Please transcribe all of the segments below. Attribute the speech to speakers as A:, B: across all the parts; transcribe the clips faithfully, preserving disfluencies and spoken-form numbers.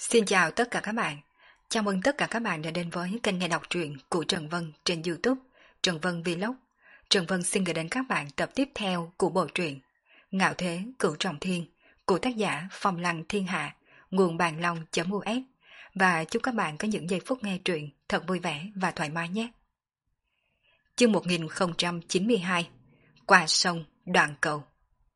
A: Xin chào tất cả các bạn. Chào mừng tất cả các bạn đã đến với kênh nghe đọc truyện của Trần Vân trên YouTube, Trần Vân Vlog. Trần Vân xin gửi đến các bạn tập tiếp theo của bộ truyện Ngạo Thế Cửu Trọng Thiên của tác giả Phong Lăng Thiên Hạ, nguồn bàn long.us, và chúc các bạn có những giây phút nghe truyện thật vui vẻ và thoải mái nhé. Chương một nghìn không trăm chín mươi hai, Qua sông đoạn cầu.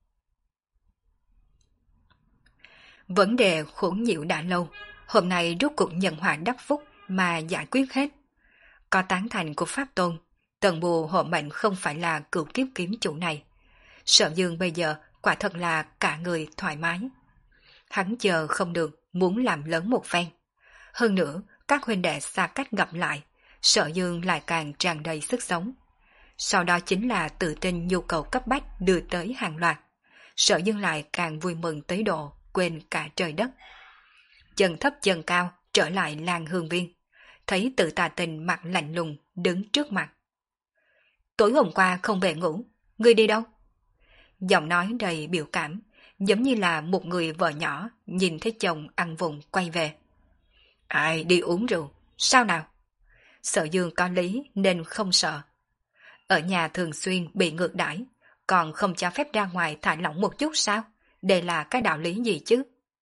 A: Vấn đề khốn nhiễu đã lâu, hôm nay rốt cuộc nhận họa đắc phúc mà giải quyết hết. Có tán thành của Pháp Tôn, Tần Bù hộ mệnh không phải là cửu kiếp kiếm chủ này. Sở Dương bây giờ quả thật là cả người thoải mái. Hắn chờ không được, muốn làm lớn một phen. Hơn nữa, các huynh đệ xa cách gặp lại, Sở Dương lại càng tràn đầy sức sống. Sau đó chính là tự tin nhu cầu cấp bách đưa tới hàng loạt. Sở Dương lại càng vui mừng tới độ quên cả trời đất. Chân thấp chân cao trở lại làng Hương Viên, thấy Tự Tà Tình mặt lạnh lùng đứng trước mặt. Tối hôm qua không về ngủ, ngươi đi đâu? Giọng nói đầy biểu cảm, giống như là một người vợ nhỏ nhìn thấy chồng ăn vụng quay về. Ai đi uống rượu, sao nào? Sở Dương có lý nên không sợ. Ở nhà thường xuyên bị ngược đãi, còn không cho phép ra ngoài thả lỏng một chút sao? Đây là cái đạo lý gì chứ?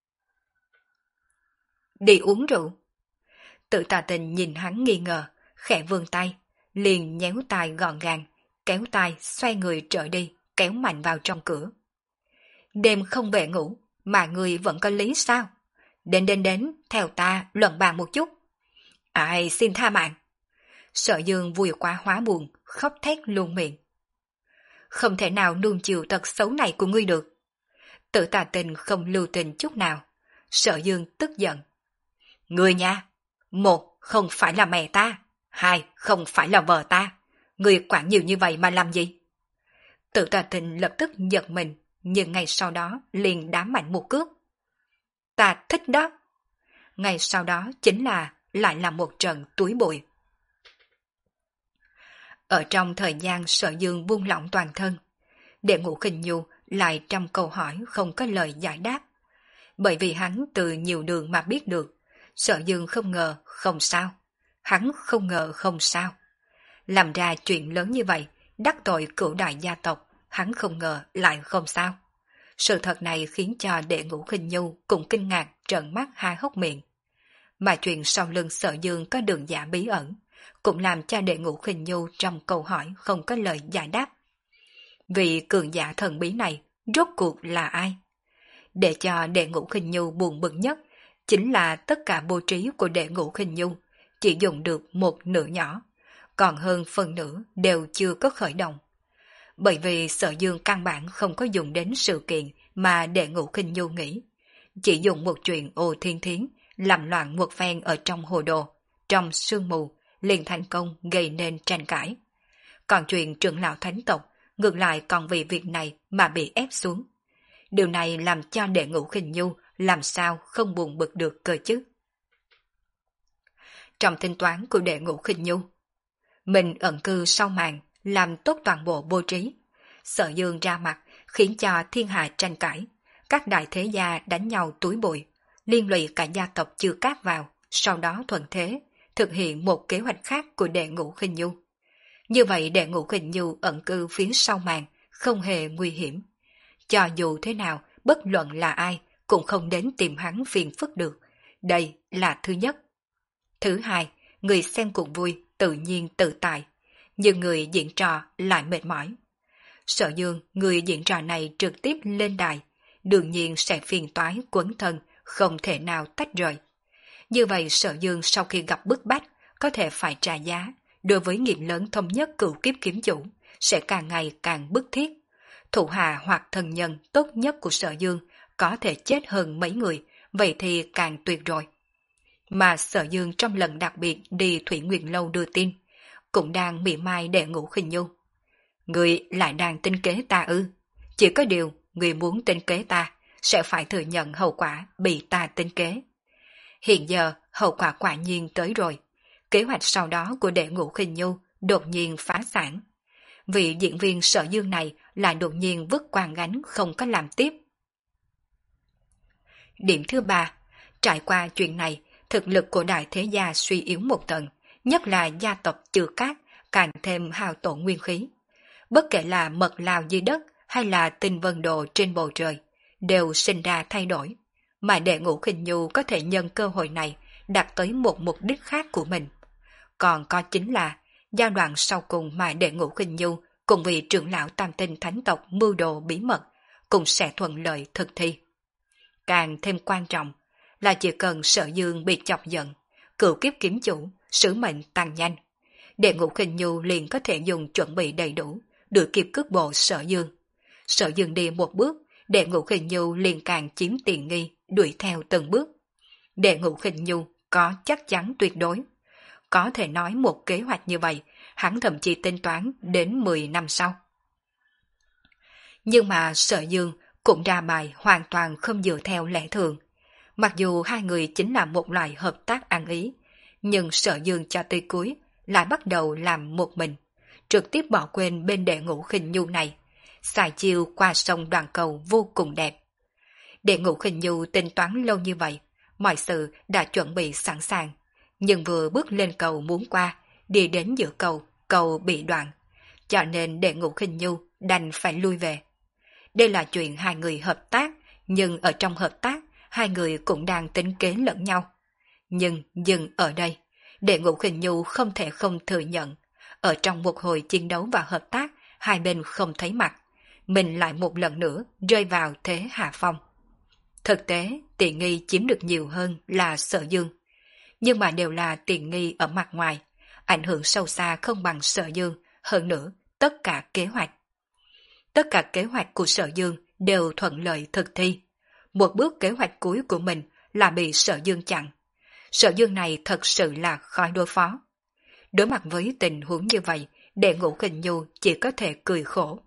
A: Đi uống rượu. Tự Tà Tình nhìn hắn nghi ngờ, khẽ vươn tay, liền nhéo tay gọn gàng, kéo tay xoay người trở đi, kéo mạnh vào trong cửa. Đêm không về ngủ, mà người vẫn có lý sao? Đến đến đến, theo ta luận bàn một chút. Ai xin tha mạng. Sở Dương vui quá hóa buồn, khóc thét luôn miệng. Không thể nào nuông chiều tật xấu này của ngươi được. Tự Tà Tình không lưu tình chút nào. Sở Dương tức giận. Ngươi nha, một không phải là mẹ ta, hai không phải là vợ ta. Ngươi quản nhiều như vậy mà làm gì? Tự Tà Tình lập tức giật mình, nhưng ngay sau đó liền đá mạnh một cước. Ta thích đó. Ngay sau đó chính là lại là một trận túi bụi. Ở trong thời gian Sở Dương buông lỏng toàn thân, Đệ Ngũ Khinh Nhu lại trăm câu hỏi không có lời giải đáp. Bởi vì hắn từ nhiều đường mà biết được, Sở Dương không ngờ không sao. Hắn không ngờ không sao. Làm ra chuyện lớn như vậy, đắc tội cửu đại gia tộc, hắn không ngờ lại không sao. Sự thật này khiến cho Đệ Ngũ Khinh Nhu cũng kinh ngạc trợn mắt hai hốc miệng. Mà chuyện sau lưng Sở Dương có đường giả bí ẩn, cũng làm cho Đệ Ngũ Khinh Nhu trong câu hỏi không có lời giải đáp. Vị cường giả thần bí này rốt cuộc là ai? Để cho Đệ Ngũ Khinh Nhu buồn bực nhất chính là tất cả bố trí của Đệ Ngũ Khinh Nhu chỉ dùng được một nửa nhỏ, còn hơn phần nửa đều chưa có khởi động. Bởi vì Sở Dương căn bản không có dùng đến sự kiện mà Đệ Ngũ Khinh Nhu nghĩ, chỉ dùng một chuyện ô thiên thiến làm loạn một phen ở trong hồ đồ, trong sương mù, liền thành công gây nên tranh cãi. Còn chuyện trưởng lão thánh tộc ngược lại còn vì việc này mà bị ép xuống. Điều này làm cho Đệ Ngũ Khinh Nhu làm sao không buồn bực được cơ chứ. Trong tính toán của Đệ Ngũ Khinh Nhu, mình ẩn cư sau màn, làm tốt toàn bộ bố trí. Sở Dương ra mặt khiến cho thiên hạ tranh cãi, các đại thế gia đánh nhau túi bụi, liên lụy cả gia tộc chưa cát vào, sau đó thuận thế thực hiện một kế hoạch khác của Đệ Ngũ Khinh Nhu. Như vậy Đệ Ngũ Khinh Nhu ẩn cư phía sau màn không hề nguy hiểm. Cho dù thế nào, bất luận là ai cũng không đến tìm hắn phiền phức được. Đây là thứ nhất. Thứ hai, người xem cuộc vui tự nhiên tự tại, nhưng người diễn trò lại mệt mỏi. Sở Dương, người diễn trò này trực tiếp lên đài, đương nhiên sẽ phiền toái quấn thân, không thể nào tách rời. Như vậy Sở Dương sau khi gặp bức bách, có thể phải trả giá, đối với nghiệp lớn thống nhất cửu kiếp kiếm chủ, sẽ càng ngày càng bức thiết. Thủ hạ hoặc thân nhân tốt nhất của Sở Dương có thể chết hơn mấy người, vậy thì càng tuyệt rồi. Mà Sở Dương trong lần đặc biệt đi Thủy Nguyệt Lâu đưa tin, cũng đang mỉa mai Đệ Ngũ Khinh Nhu. Người lại đang tính kế ta ư? Chỉ có điều, người muốn tính kế ta, sẽ phải thừa nhận hậu quả bị ta tính kế. Hiện giờ, hậu quả quả nhiên tới rồi. Kế hoạch sau đó của Đệ Ngũ Khinh Nhu đột nhiên phá sản. Vị diễn viên Sở Dương này lại đột nhiên vứt quang gánh không có làm tiếp. Điểm thứ ba, Trải qua chuyện này, thực lực của đại thế gia suy yếu một tầng, nhất là gia tộc Chư Cát càng thêm hao tổn nguyên khí. Bất kể là mật lao dưới đất hay là tinh vân đồ trên bầu trời, đều sinh ra thay đổi, mà Đệ Ngũ Khinh Nhu có thể nhân cơ hội này đạt tới một mục đích khác của mình. Còn có chính là giai đoạn sau cùng mà Đệ Ngũ Khinh Nhu cùng vị trưởng lão Tam Tinh Thánh tộc mưu đồ bí mật cũng sẽ thuận lợi thực thi. Càng thêm quan trọng là chỉ cần Sở Dương bị chọc giận, cửu kiếp kiếm chủ, sứ mệnh tăng nhanh, Đệ Ngũ Khinh Nhu liền có thể dùng chuẩn bị đầy đủ, đuổi kịp cước bộ Sở Dương. Sở Dương đi một bước, Đệ Ngũ Khinh Nhu liền càng chiếm tiện nghi, đuổi theo từng bước. Đệ Ngũ Khinh Nhu có chắc chắn tuyệt đối. Có thể nói một kế hoạch như vậy, hắn thậm chí tính toán đến mười năm sau. Nhưng mà Sở Dương cũng ra bài hoàn toàn không dựa theo lẽ thường. Mặc dù hai người chính là một loại hợp tác ăn ý, nhưng Sở Dương cho tới cuối lại bắt đầu làm một mình, trực tiếp bỏ quên bên Đệ Ngũ Khinh Nhu này, xài chiêu qua sông Đoàn Cầu vô cùng đẹp. Đệ Ngũ Khinh Nhu tính toán lâu như vậy, mọi sự đã chuẩn bị sẵn sàng, nhưng vừa bước lên cầu muốn qua, đi đến giữa cầu, cầu bị đoạn, cho nên Đệ Ngũ Khinh Nhu đành phải lui về. Đây là chuyện hai người hợp tác, nhưng ở trong hợp tác, hai người cũng đang tính kế lẫn nhau. Nhưng dừng ở đây, Đệ Ngũ Khinh Nhu không thể không thừa nhận, ở trong một hồi chiến đấu và hợp tác, hai bên không thấy mặt, mình lại một lần nữa rơi vào thế hạ phong. Thực tế, tiện nghi chiếm được nhiều hơn là Sở Dương, nhưng mà đều là tiện nghi ở mặt ngoài, ảnh hưởng sâu xa không bằng Sở Dương, hơn nữa tất cả kế hoạch. Tất cả kế hoạch của Sở Dương đều thuận lợi thực thi. Một bước kế hoạch cuối của mình là bị Sở Dương chặn. Sở Dương này thật sự là khó đối phó. Đối mặt với tình huống như vậy, Đệ Ngũ Khinh Nhu chỉ có thể cười khổ.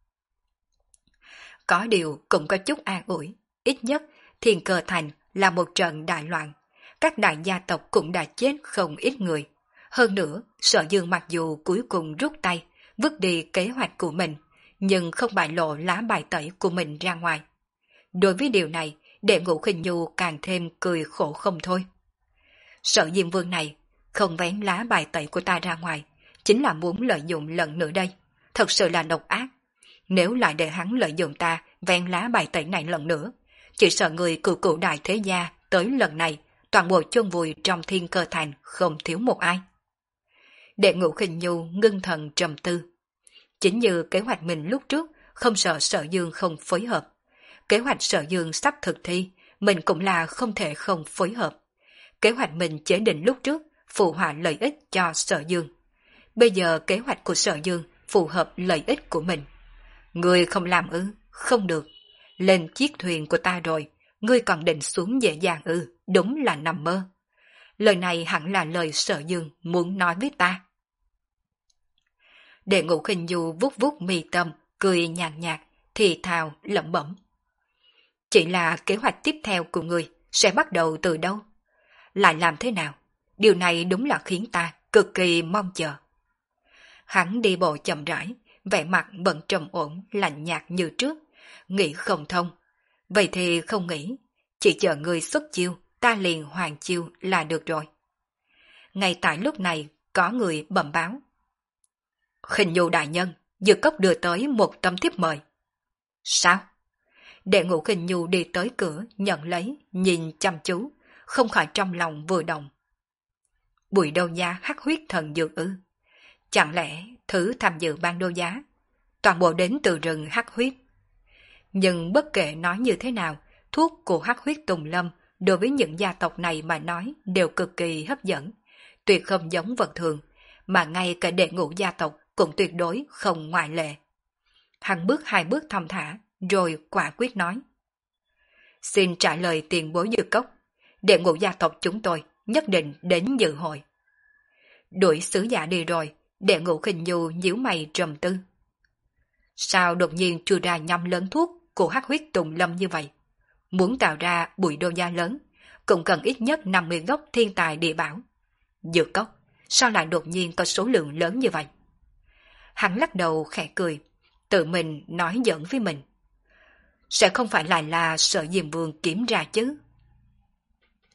A: Có điều cũng có chút an ủi, ít nhất Thiên Cơ Thành là một trận đại loạn. Các đại gia tộc cũng đã chết không ít người. Hơn nữa, Sở Dương mặc dù cuối cùng rút tay, vứt đi kế hoạch của mình, nhưng không bại lộ lá bài tẩy của mình ra ngoài. Đối với điều này, Đệ Ngũ Khinh Nhu càng thêm cười khổ không thôi. Sở Diêm Vương này không vén lá bài tẩy của ta ra ngoài, chính là muốn lợi dụng lần nữa đây. Thật sự là độc ác. Nếu lại để hắn lợi dụng ta vén lá bài tẩy này lần nữa, chỉ sợ người cựu cựu đại thế gia tới lần này toàn bộ chôn vùi trong Thiên Cơ Thành không thiếu một ai. Đệ Ngũ Khinh Nhu ngưng thần trầm tư. Chính như kế hoạch mình lúc trước, không sợ Sở Dương không phối hợp. Kế hoạch Sở Dương sắp thực thi, mình cũng là không thể không phối hợp. Kế hoạch mình chế định lúc trước, phù hòa lợi ích cho Sở Dương. Bây giờ kế hoạch của Sở Dương phù hợp lợi ích của mình. Ngươi không làm ư? Không được. Lên chiếc thuyền của ta rồi, ngươi còn định xuống dễ dàng ư? Đúng là nằm mơ. Lời này hẳn là lời Sở Dương muốn nói với ta. Đệ Ngũ Khinh Nhu vuốt vuốt mi tâm, cười nhàn nhạt, thì thào lẩm bẩm. Chỉ là kế hoạch tiếp theo của ngươi sẽ bắt đầu từ đâu? Lại làm thế nào? Điều này đúng là khiến ta cực kỳ mong chờ. Hắn đi bộ chậm rãi, vẻ mặt vẫn trầm ổn, lạnh nhạt như trước, nghĩ không thông. Vậy thì không nghĩ, chỉ chờ ngươi xuất chiêu, ta liền hoàn chiêu là được rồi. Ngay tại lúc này, có người bẩm báo. Khinh Nhu đại nhân, Dược Cốc đưa tới một tấm thiếp mời. Sao? Đệ Ngũ Khinh Nhu đi tới cửa, nhận lấy, nhìn chăm chú, không khỏi trong lòng vừa động. Bùi Đô Giá hắc huyết thần dược ư? Chẳng lẽ thứ tham dự ban đô giá toàn bộ đến từ rừng hắc huyết? Nhưng bất kể nói như thế nào, thuốc của hắc huyết Tùng Lâm đối với những gia tộc này mà nói đều cực kỳ hấp dẫn, tuyệt không giống vật thường, mà ngay cả đệ ngũ gia tộc cũng tuyệt đối không ngoại lệ. Hắn bước hai bước thong thả, rồi quả quyết nói. Xin trả lời tiền bối Dược Cốc, đệ ngũ gia tộc chúng tôi nhất định đến dự hội. Đuổi sứ giả đi rồi, đệ ngũ Khinh Nhu nhíu mày trầm tư. Sao đột nhiên trừ ra nhâm lớn thuốc của hắc huyết Tùng Lâm như vậy? Muốn tạo ra bụi đô gia lớn, cũng cần ít nhất năm mươi gốc thiên tài địa bảo. Dược Cốc, sao lại đột nhiên có số lượng lớn như vậy? Hắn lắc đầu khẽ cười, tự mình nói giỡn với mình. Sẽ không phải lại là Sở Diêm Vương kiếm ra chứ?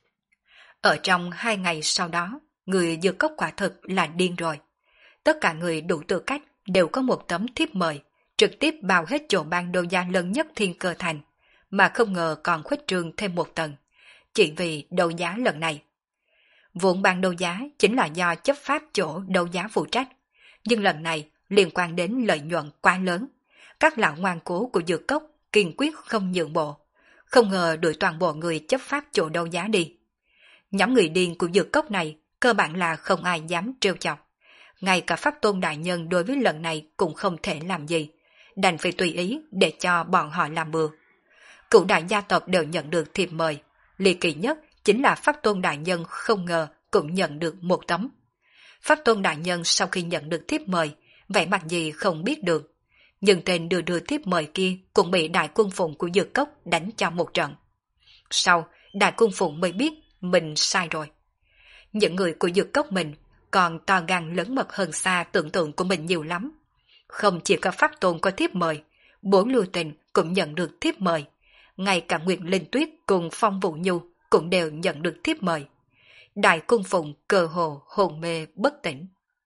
A: Ở trong hai ngày sau đó, người Dược Cốc quả thực là điên rồi. Tất cả người đủ tư cách đều có một tấm thiếp mời, trực tiếp bao hết chỗ ban đấu giá lớn nhất Thiên Cơ Thành, mà không ngờ còn khuếch trương thêm một tầng, chỉ vì đấu giá lần này. Vốn ban đấu giá chính là do chấp pháp chỗ đấu giá phụ trách, nhưng lần này liên quan đến lợi nhuận quá lớn. Các lão ngoan cố của Dược Cốc kiên quyết không nhượng bộ, không ngờ đuổi toàn bộ người chấp pháp chỗ đấu giá đi. Nhóm người điên của Dược Cốc này cơ bản là không ai dám trêu chọc. Ngay cả Pháp Tôn Đại Nhân đối với lần này cũng không thể làm gì, đành phải tùy ý để cho bọn họ làm bừa. Cửu đại gia tộc đều nhận được thiệp mời, ly kỳ nhất chính là Pháp Tôn Đại Nhân không ngờ cũng nhận được một tấm. Pháp Tôn Đại Nhân sau khi nhận được thiếp mời, vẻ mặt gì không biết được, nhưng tên đưa đưa thiếp mời kia cũng bị Đại Quân Phụng của Dược Cốc đánh cho một trận. Sau, Đại Quân Phụng mới biết mình sai rồi. Những người của Dược Cốc mình còn to gan lớn mật hơn xa tưởng tượng của mình nhiều lắm. Không chỉ có Pháp Tôn có thiếp mời, bốn lưu tình cũng nhận được thiếp mời. Ngay cả Nguyệt Linh Tuyết cùng Phong Vũ Nhu cũng đều nhận được thiếp mời. Đại Cung Phụng cơ hồ hồn mê bất tỉnh.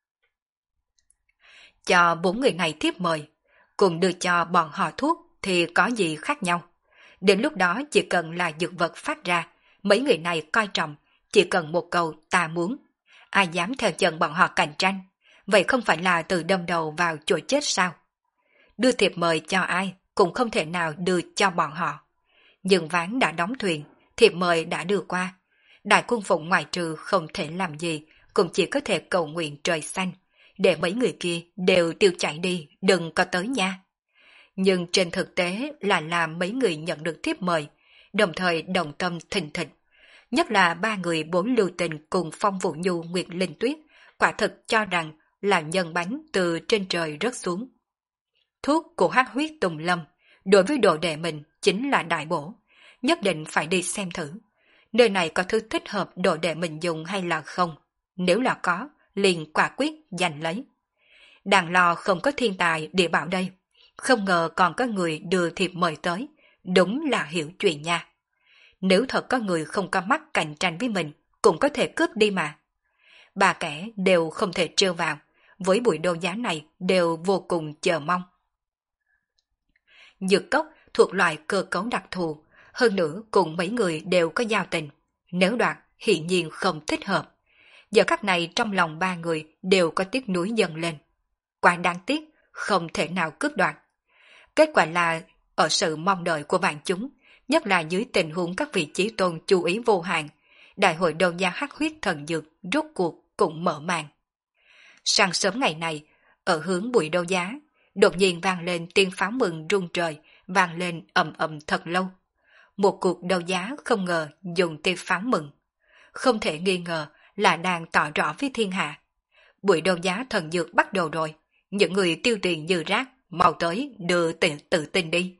A: Cho bốn người này thiếp mời, cùng đưa cho bọn họ thuốc thì có gì khác nhau. Đến lúc đó chỉ cần là dược vật phát ra, mấy người này coi trọng, chỉ cần một câu ta muốn. Ai dám theo chân bọn họ cạnh tranh, vậy không phải là từ đâm đầu vào chỗ chết sao? Đưa thiệp mời cho ai cũng không thể nào đưa cho bọn họ. Nhưng ván đã đóng thuyền, thiệp mời đã đưa qua. Đại Cung Phụng ngoài trừ không thể làm gì, cũng chỉ có thể cầu nguyện trời xanh, để mấy người kia đều tiêu chạy đi, đừng có tới nha. Nhưng trên thực tế là làm mấy người nhận được thiếp mời, đồng thời đồng tâm thình thịch. Nhất là ba người bốn lưu tình cùng Phong Vũ Nhu Nguyệt Linh Tuyết, quả thực cho rằng là nhân bánh từ trên trời rớt xuống. Thuốc của hắc huyết Tùng Lâm, đối với đồ đệ mình chính là đại bổ, nhất định phải đi xem thử. Nơi này có thứ thích hợp đồ đệ mình dùng hay là không? Nếu là có, liền quả quyết giành lấy. Đàn lo không có thiên tài địa bảo đây, không ngờ còn có người đưa thiệp mời tới, đúng là hiểu chuyện nha. Nếu thật có người không có mắt cạnh tranh với mình, cũng có thể cướp đi mà. Ba kẻ đều không thể trêu vào, với buổi đấu giá này đều vô cùng chờ mong. Dược Cốc thuộc loại cơ cấu đặc thù, hơn nữa cùng mấy người đều có giao tình. Nếu đoạt, hiển nhiên không thích hợp. Giờ khắc này trong lòng ba người đều có tiếc nuối dâng lên. Quá đáng tiếc, không thể nào cướp đoạt. Kết quả là, ở sự mong đợi của vạn chúng, nhất là dưới tình huống các vị chí tôn chú ý vô hạn, đại hội đấu giá hắc huyết thần dược rốt cuộc cũng mở màn. Sáng sớm ngày này, ở hướng buổi đấu giá, đột nhiên vang lên tiếng pháo mừng rung trời, vang lên ầm ầm thật lâu. Một cuộc đấu giá không ngờ dùng tiếng pháo mừng. Không thể nghi ngờ là đang tỏ rõ với thiên hạ. Buổi đấu giá thần dược bắt đầu rồi, những người tiêu tiền như rác, mau tới đưa tự, tự tin đi.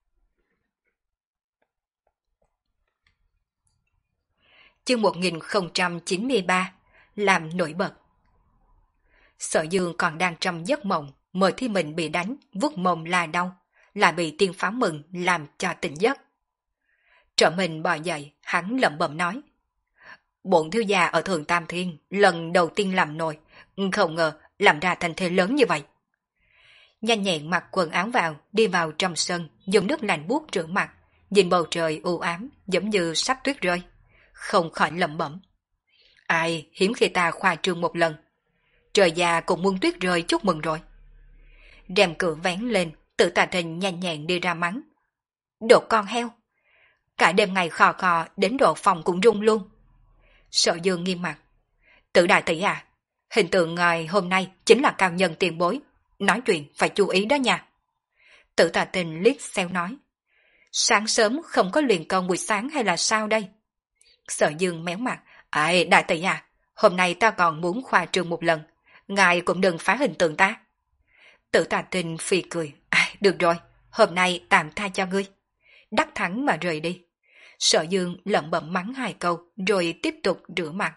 A: Chương một nghìn không trăm chín mươi ba, làm nổi bật. Sở Dương còn đang trong giấc mộng, mời thi mình bị đánh, vuốt mông là đau, lại bị tiên pháo mừng làm cho tỉnh giấc. Trợ mình bò dậy, hắn lẩm bẩm nói. Bổn thiếu gia ở Thường Tam Thiên, lần đầu tiên làm nồi, không ngờ làm ra thành thế lớn như vậy. Nhanh nhẹn mặc quần áo vào, đi vào trong sân, dùng nước lạnh buốt rửa mặt, nhìn bầu trời u ám giống như sắp tuyết rơi. Không khỏi lẩm bẩm. Ai, hiếm khi ta khoa trương một lần. Trời già cũng muốn tuyết rơi chúc mừng rồi. Rèm cửa vén lên, Tự Tà Thình nhanh nhẹn đi ra mắng. Đồ con heo! Cả đêm ngày khò khò đến độ phòng cũng rung luôn. Sở Dương nghiêm mặt. Tự đại tỷ à, hình tượng ngài hôm nay chính là cao nhân tiền bối. Nói chuyện phải chú ý đó nha. Tự Tà Tình liếc xéo nói. Sáng sớm không có luyện công buổi sáng hay là sao đây? Sở Dương méo mặt. Ai, đại tỷ à, hôm nay ta còn muốn khoa trương một lần. Ngài cũng đừng phá hình tượng ta. Tự Tà Tình phì cười. À, được rồi, hôm nay tạm tha cho ngươi. Đắc thắng mà rời đi. Sở Dương lẩm bẩm mắng hai câu rồi tiếp tục rửa mặt.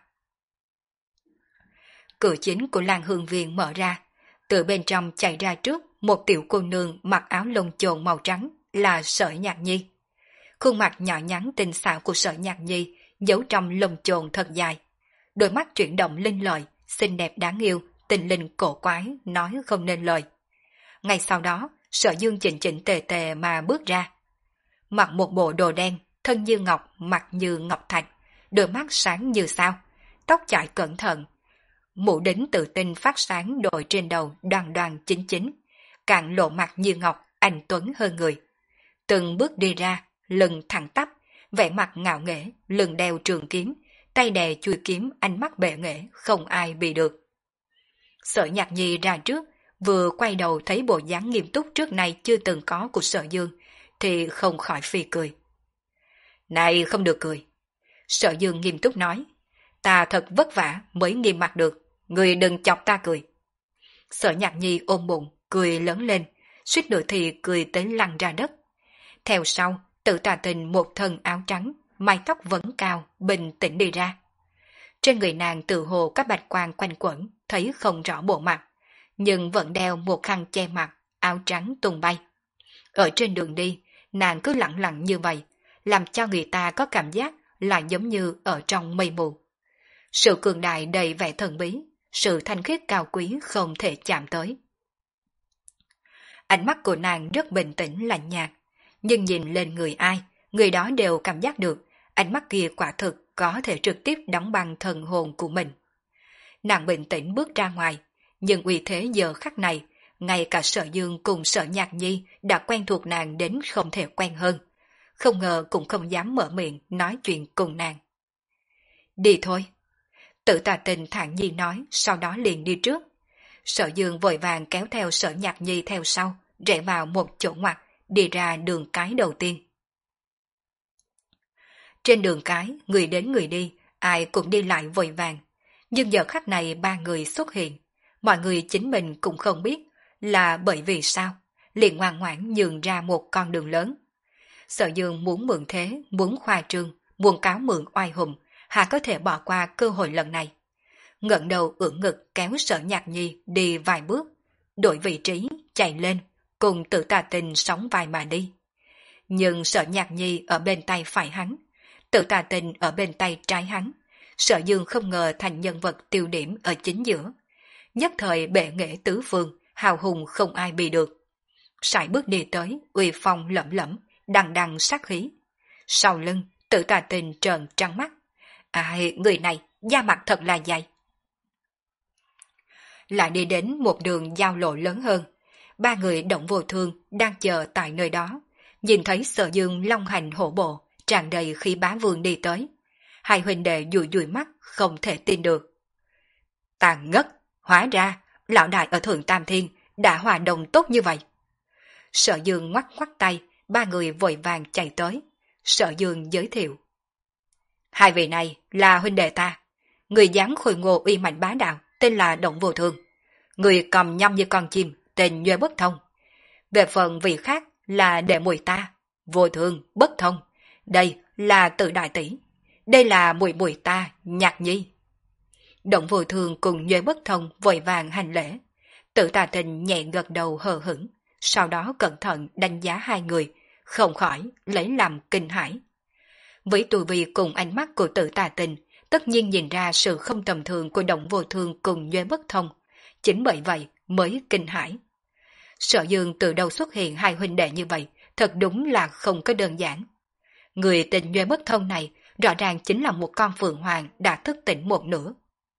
A: Cửa chính của Lan Hương Viên mở ra. Từ bên trong chạy ra trước một tiểu cô nương mặc áo lông chồn màu trắng là Sở Nhạc Nhi. Khuôn mặt nhỏ nhắn tinh xảo của Sở Nhạc Nhi giấu trong lồng chồn thật dài. Đôi mắt chuyển động linh lợi, xinh đẹp đáng yêu, tình linh cổ quái, nói không nên lời. Ngay sau đó, Sở Dương chỉnh chỉnh tề tề mà bước ra. Mặc một bộ đồ đen, thân như ngọc, mặt như ngọc thạch, đôi mắt sáng như sao, tóc chải cẩn thận. Mũ đính tự tin phát sáng đội trên đầu đoàn đoàn chính chính, cạn lộ mặt như ngọc, anh tuấn hơn người. Từng bước đi ra, lưng thẳng tắp, vẻ mặt ngạo nghễ, lưng đeo trường kiếm, tay đè chui kiếm, ánh mắt bệ nghệ, không ai bị được. Sở Nhạc Nhi ra trước, vừa quay đầu thấy bộ dáng nghiêm túc trước nay chưa từng có của Sở Dương, thì không khỏi phì cười. Này không được cười. Sở Dương nghiêm túc nói, ta thật vất vả mới nghiêm mặt được, người đừng chọc ta cười. Sở Nhạc Nhi ôm bụng, cười lớn lên, suýt nữa thì cười tới lăn ra đất. Theo sau, Tự Tà Tình một thân áo trắng, mái tóc vấn cao, bình tĩnh đi ra. Trên người nàng tự hồ các bạch quang quanh quẩn, thấy không rõ bộ mặt, nhưng vẫn đeo một khăn che mặt, áo trắng tung bay. Ở trên đường đi, nàng cứ lặng lặng như vậy, làm cho người ta có cảm giác là giống như ở trong mây mù. Sự cường đại đầy vẻ thần bí, sự thanh khiết cao quý không thể chạm tới. Ánh mắt của nàng rất bình tĩnh lạnh nhạt, nhưng nhìn lên người ai, người đó đều cảm giác được, ánh mắt kia quả thực có thể trực tiếp đóng băng thần hồn của mình. Nàng bình tĩnh bước ra ngoài, nhưng uy thế giờ khắc này, ngay cả Sở Dương cùng Sở Nhạc Nhi đã quen thuộc nàng đến không thể quen hơn. Không ngờ cũng không dám mở miệng nói chuyện cùng nàng. Đi thôi. Tự Tà Tình thản nhiên nói, sau đó liền đi trước. Sở Dương vội vàng kéo theo Sở Nhạc Nhi theo sau, rẽ vào một chỗ ngoặt, đi ra đường cái đầu tiên. Trên đường cái, người đến người đi, ai cũng đi lại vội vàng. Nhưng giờ khắc này ba người xuất hiện, mọi người chính mình cũng không biết là bởi vì sao, liền ngoan ngoãn nhường ra một con đường lớn. Sở Dương muốn mượn thế, muốn khoa trương, muốn cáo mượn oai hùng, hà có thể bỏ qua cơ hội lần này. Ngẩng đầu ưỡn ngực kéo Sở Nhạc Nhi đi vài bước, đổi vị trí, chạy lên, cùng Tự Tà Tình sóng vai mà đi. Nhưng Sở Nhạc Nhi ở bên tay phải hắn, Tự Tà Tình ở bên tay trái hắn. Sở Dương không ngờ thành nhân vật tiêu điểm ở chính giữa. Nhất thời bệ nghệ tứ phương, hào hùng không ai bị được. Sải bước đi tới, uy phong lẫm lẫm, đằng đằng sát khí. Sau lưng, Tự Tà Tình trợn trắng mắt. Ai, người này, da mặt thật là dày. Lại đi đến một đường giao lộ lớn hơn. Ba người Động Vô Thương đang chờ tại nơi đó. Nhìn thấy Sở Dương long hành hổ bộ, tràn đầy khí bá vương đi tới. Hai huynh đệ dụi dụi mắt, không thể tin được. Tàn ngất, hóa ra, lão đại ở Thượng Tam Thiên đã hòa đồng tốt như vậy. Sở Dương ngoắc ngoắc tay, ba người vội vàng chạy tới. Sở Dương giới thiệu. Hai vị này là huynh đệ ta. Người dáng khôi ngô uy mạnh bá đạo, tên là Động Vô Thương. Người cầm nhâm như con chim, tên Nhuê Bất Thông. Về phần vị khác là đệ muội ta, Vô Thương, Bất Thông. Đây là Tự đại tỷ. Đây là muội muội ta, Nhạc Nhi. Động Vô Thương cùng Nhuê Bất Thông vội vàng hành lễ. Tự Tà Tình nhẹ gật đầu hờ hững, sau đó cẩn thận đánh giá hai người, không khỏi lấy làm kinh hãi. Với tu vi cùng ánh mắt của Tự Tà Tình, tất nhiên nhìn ra sự không tầm thường của Động Vô Thương cùng Nhuê Bất Thông, chính bởi vậy mới kinh hãi. Sở Dương từ đâu xuất hiện hai huynh đệ như vậy, thật đúng là không có đơn giản. Người tên Nhuê Bất Thông này rõ ràng chính là một con phượng hoàng đã thức tỉnh một nửa.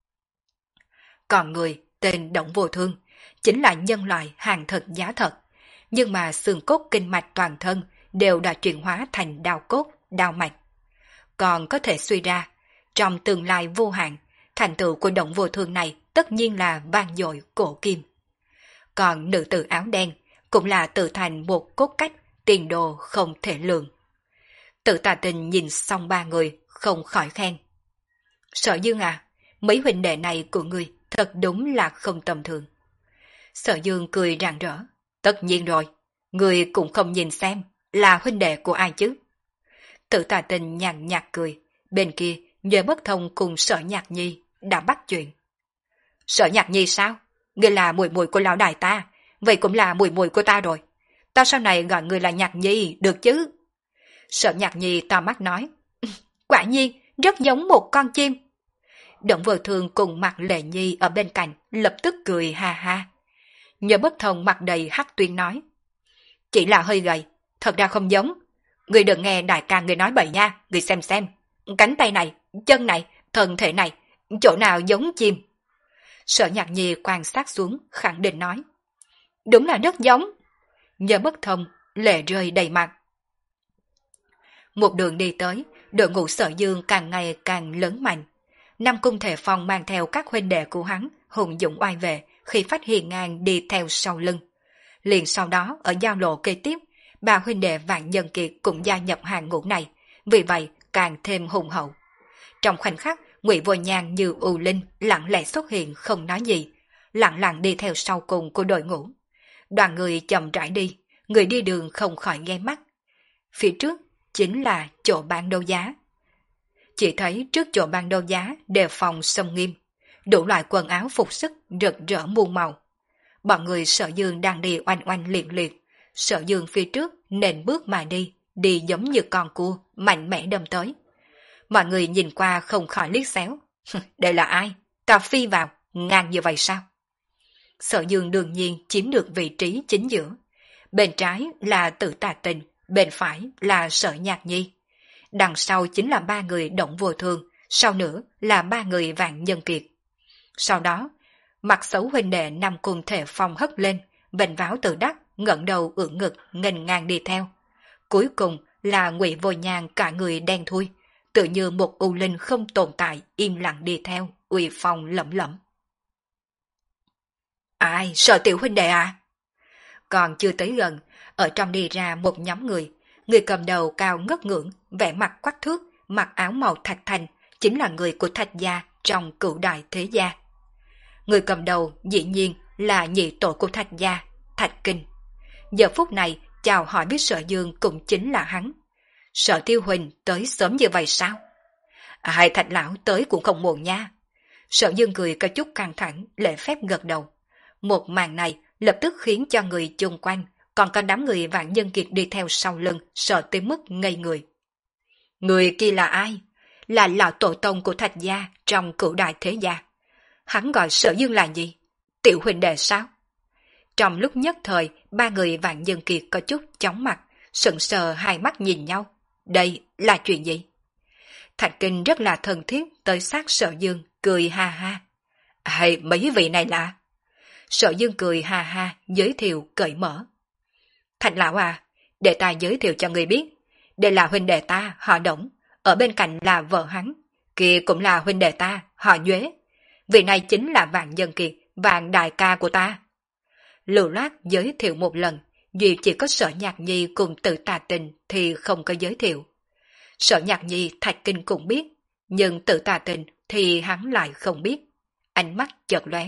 A: Còn người tên Động Vô Thương chính là nhân loại hàng thật giá thật, nhưng mà xương cốt kinh mạch toàn thân đều đã chuyển hóa thành đao cốt, đao mạch. Còn có thể suy ra, trong tương lai vô hạn, thành tựu của Động Vô Thương này tất nhiên là vang dội cổ kim. Còn nữ tử áo đen cũng là tự thành một cốt cách tiền đồ không thể lường. Tự Tà Tình nhìn xong ba người, không khỏi khen. Sở Dương à, mấy huynh đệ này của ngươi thật đúng là không tầm thường. Sở Dương cười rạng rỡ. Tất nhiên rồi, ngươi cũng không nhìn xem là huynh đệ của ai chứ. Tự Tà Tình nhàn nhạt cười, bên kia Nhuê Bất Thông cùng Sở Nhạc Nhi đã bắt chuyện. Sở Nhạc Nhi sao? Ngươi là muội muội của lão đại ta, vậy cũng là muội muội của ta rồi. Ta sau này gọi ngươi là Nhạc Nhi được chứ? Sở Nhạc Nhi to mắt nói. Quả nhiên, rất giống một con chim. Động Vô Thường cùng Mạc Lệ Nhi ở bên cạnh lập tức cười ha ha. Nhớ Bất Thông mặt đầy hắc tuyến nói. Chỉ là hơi gầy, thật ra không giống. Người đừng nghe đại ca người nói bậy nha, người xem xem. Cánh tay này, chân này, thân thể này, chỗ nào giống chim. Sở Nhạc Nhi quan sát xuống, khẳng định nói. Đúng là rất giống. Nhớ Bất Thông, lệ rơi đầy mặt. Một đường đi tới, đội ngũ Sở Dương càng ngày càng lớn mạnh. Nam Cung Thể Phong mang theo các huynh đệ của hắn, hùng dũng oai vệ, khi phát hiện ngang đi theo sau lưng. Liền sau đó, ở giao lộ kế tiếp, ba huynh đệ Vạn Nhân Kiệt cũng gia nhập hàng ngũ này, vì vậy càng thêm hùng hậu. Trong khoảnh khắc, Ngụy Vô Nhan như u linh lặng lẽ xuất hiện không nói gì, lặng lặng đi theo sau cùng của đội ngũ. Đoàn người chậm rãi đi, người đi đường không khỏi ghé mắt. Phía trước chính là chỗ bán đấu giá. Chỉ thấy trước chỗ bán đấu giá đề phòng xâm nghiêm, đủ loại quần áo phục sức rực rỡ muôn màu. Bọn người Sở Dương đang đi oanh oanh liệt liệt, Sở Dương phía trước nền bước mà đi, đi giống như con cua, mạnh mẽ đâm tới. Mọi người nhìn qua không khỏi liếc xéo. Đây là ai? Cà phi vào, ngang như vậy sao? Sở Dương đương nhiên chiếm được vị trí chính giữa. Bên trái là Tử Tà Tình, bên phải là Sở Nhạc Nhi. Đằng sau chính là ba người Động Vô Thường, sau nữa là ba người Vạn Nhân Kiệt. Sau đó, mặt xấu huynh đệ Nam Cung Thể Phong hất lên, vênh váo tự đắc, ngẩng đầu ưỡn ngực, nghênh ngang đi theo. Cuối cùng là Ngụy Vô Nhan cả người đen thui, tự như một u linh không tồn tại, im lặng đi theo, uy phong lẫm lẫm. Ai, Sở tiểu huynh đệ à? Còn chưa tới gần, ở trong đi ra một nhóm người, người cầm đầu cao ngất ngưỡng, vẻ mặt quắc thước, mặc áo màu thạch thành, chính là người của Thạch gia trong Cửu Đại Thế gia. Người cầm đầu dĩ nhiên là nhị tổ của Thạch gia, Thạch Kinh. Giờ phút này chào hỏi biết Sở Dương cũng chính là hắn. Sở Tiêu huynh tới sớm như vậy sao? À, hai Thạch lão tới cũng không muộn nha. Sở Dương cười có chút căng thẳng, lễ phép gật đầu. Một màn này lập tức khiến cho người chung quanh, còn có đám người Vạn Nhân Kiệt đi theo sau lưng, sợ tới mức ngây người. Người kia là ai? Là lão tổ tông của Thạch gia trong Cửu Đại Thế gia. Hắn gọi Sở Dương là gì? Tiểu huynh đệ sao? Trong lúc nhất thời, ba người Vạn Nhân Kiệt có chút chóng mặt, sững sờ hai mắt nhìn nhau. Đây là chuyện gì? Thạch Kinh rất là thân thiết tới sát Sở Dương, cười ha ha. Hay mấy vị này là? Sở Dương cười ha ha, giới thiệu cởi mở. Thạch lão à, để ta giới thiệu cho người biết. Đây là huynh đệ ta, họ Đổng. Ở bên cạnh là vợ hắn. Kia cũng là huynh đệ ta, họ Nhuế. Vị này chính là Vạn Nhân Kiệt, Vạn đại ca của ta. Lưu loát giới thiệu một lần, duy chỉ có Sở Nhạc Nhi cùng Tử Tà Tình thì không có giới thiệu. Sở Nhạc Nhi Thạch Kinh cũng biết, nhưng Tử Tà Tình thì hắn lại không biết. Ánh mắt chợt lóe.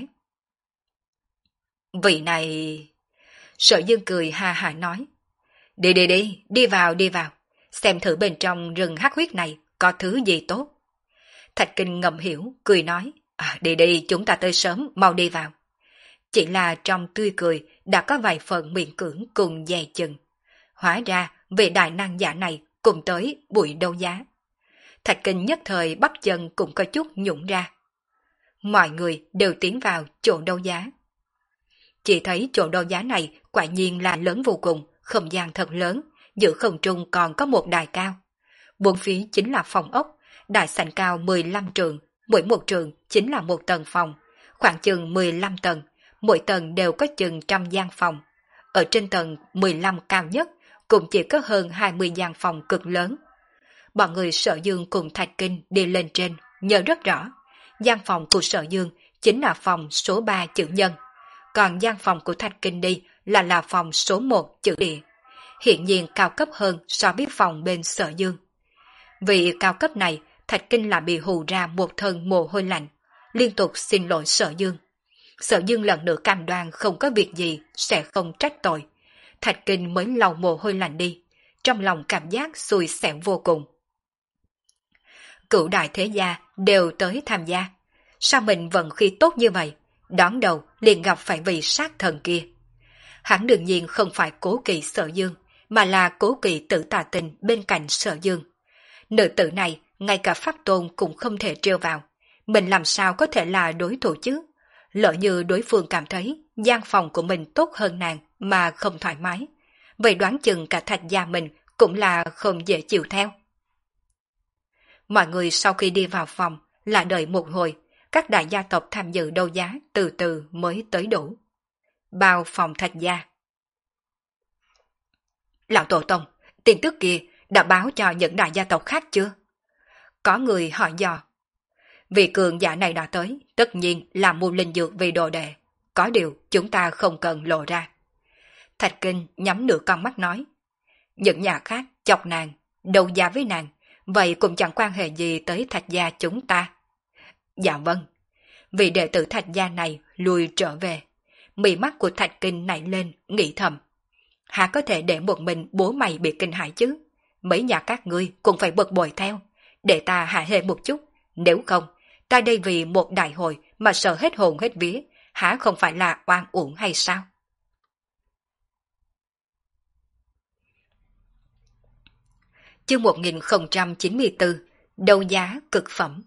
A: Vị này... Sở Dương cười ha ha nói. Đi đi đi, đi vào đi vào, xem thử bên trong rừng hắc huyết này có thứ gì tốt. Thạch Kinh ngầm hiểu, cười nói. À, đi đi, chúng ta tới sớm, mau đi vào. Chỉ là trong tươi cười đã có vài phần miễn cưỡng cùng dè chừng. Hóa ra vị đại năng giả này cùng tới buổi đấu giá. Thạch Kinh nhất thời bắp chân cũng có chút nhũn ra. Mọi người đều tiến vào chỗ đấu giá. Chỉ thấy chỗ đấu giá này quả nhiên là lớn vô cùng, không gian thật lớn, giữa không trung còn có một đài cao. Bốn phía chính là phòng ốc, đại sảnh cao mười lăm trượng, mỗi một trượng chính là một tầng phòng, khoảng chừng mười lăm tầng, mỗi tầng đều có chừng trăm gian phòng. Ở trên tầng mười lăm cao nhất cũng chỉ có hơn hai mươi gian phòng cực lớn. Bọn người Sở Dương cùng Thạch Kinh đi lên trên, nhớ rất rõ, gian phòng của Sở Dương chính là phòng số ba chữ nhân, còn gian phòng của Thạch Kinh đi là là phòng số một chữ địa, hiện nhiên cao cấp hơn so với phòng bên Sở Dương. Vì cao cấp này, Thạch Kinh là bị hù ra một thân mồ hôi lạnh, liên tục xin lỗi Sở Dương. Sở Dương lần nữa cam đoan không có việc gì sẽ không trách tội. Thạch Kinh mới lau mồ hôi lạnh đi, trong lòng cảm giác xui xẻo vô cùng. Cửu đại thế gia đều tới tham gia, sao mình vận khí tốt như vậy, đón đầu liền gặp phải vị sát thần kia. Hắn đương nhiên không phải cố kỵ Sở Dương, mà là cố kỵ Tử Tà Tình bên cạnh Sở Dương. Nữ tử này ngay cả pháp tôn cũng không thể trêu vào. Mình làm sao có thể là đối thủ chứ? Lỡ như đối phương cảm thấy gian phòng của mình tốt hơn nàng mà không thoải mái, vậy đoán chừng cả Thạch gia mình cũng là không dễ chịu theo. Mọi người sau khi đi vào phòng, lại đợi một hồi, các đại gia tộc tham dự đấu giá từ từ mới tới đủ. Bao phòng Thạch gia. Lão Tổ Tông, tin tức kia đã báo cho những đại gia tộc khác chưa? Có người hỏi dò. Vị cường giả này đã tới, tất nhiên là mua linh dược vì đồ đệ. Có điều chúng ta không cần lộ ra. Thạch Kinh nhắm nửa con mắt nói. Những nhà khác chọc nàng, đấu giá với nàng, vậy cũng chẳng quan hệ gì tới Thạch gia chúng ta. Dạ vâng. Vị đệ tử Thạch gia này lùi trở về. Mí mắt của Thạch Kinh nảy lên, nghĩ thầm. Há có thể để một mình bố mày bị kinh hãi chứ? Mấy nhà các ngươi cũng phải bực bội theo. Để ta hạ hệ một chút. Nếu không, ta đây vì một đại hội mà sợ hết hồn hết vía, há không phải là oan uổng hay sao? Chương một nghìn không trăm chín mươi tư, đấu giá cực phẩm.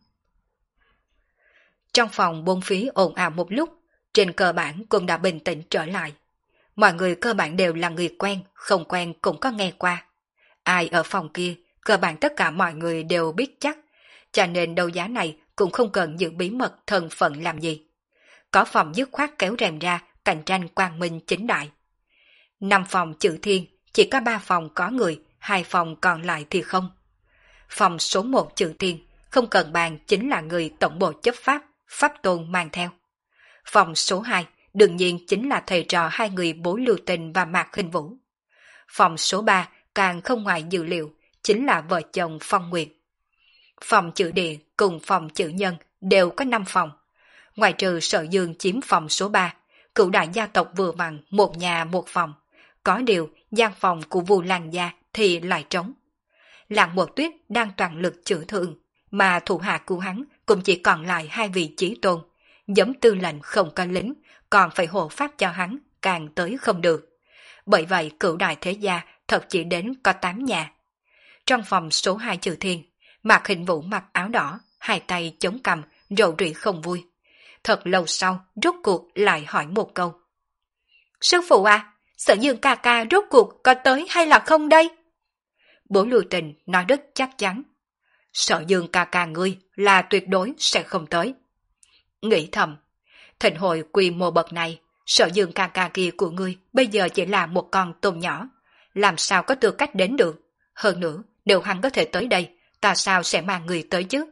A: Trong phòng bốn phía ồn ào một lúc, trên cơ bản cũng đã bình tĩnh trở lại. Mọi người cơ bản đều là người quen, không quen cũng có nghe qua. Ai ở phòng kia, cơ bản tất cả mọi người đều biết chắc, cho nên đấu giá này cũng không cần giữ bí mật thân phận làm gì. Có phòng dứt khoát kéo rèm ra, cạnh tranh quang minh chính đại. Năm phòng chữ thiên, chỉ có ba phòng có người, hai phòng còn lại thì không. Phòng số một chữ thiên, không cần bàn chính là người tổng bộ chấp pháp, pháp tôn mang theo. Phòng số hai, đương nhiên chính là thầy trò hai người Bố Lưu Tình và Mạc Khinh Vũ. Phòng số ba, càng không ngoài dự liệu, chính là vợ chồng Phong Nguyệt. Phòng chữ địa cùng phòng chữ nhân đều có năm phòng. Ngoài trừ Sở Dương chiếm phòng số ba, cửu đại gia tộc vừa vặn một nhà một phòng. Có điều, gian phòng của Vu Lan gia thì lại trống. Lạng Một Tuyết đang toàn lực chữa thương, mà thủ hạ của hắn cũng chỉ còn lại hai vị chí tôn. Giống tư lệnh không có lính, còn phải hộ pháp cho hắn, càng tới không được. Bởi vậy cửu đại thế gia thật chỉ đến có tám nhà. Trong phòng số hai chữ thiên, Mạc Hình Vũ mặc áo đỏ, hai tay chống cằm, rầu rĩ không vui. Thật lâu sau, rốt cuộc lại hỏi một câu. Sư phụ à, Sở Dương ca ca rốt cuộc có tới hay là không đây? Bố Lưu Tình nói rất chắc chắn. Sở Dương ca ca ngươi là tuyệt đối sẽ không tới. Nghĩ thầm, thịnh hội quy mô bậc này, Sở Dương ca ca kia của ngươi bây giờ chỉ là một con tôm nhỏ. Làm sao có tư cách đến được? Hơn nữa, nếu hắn có thể tới đây, ta sao sẽ mang người tới chứ?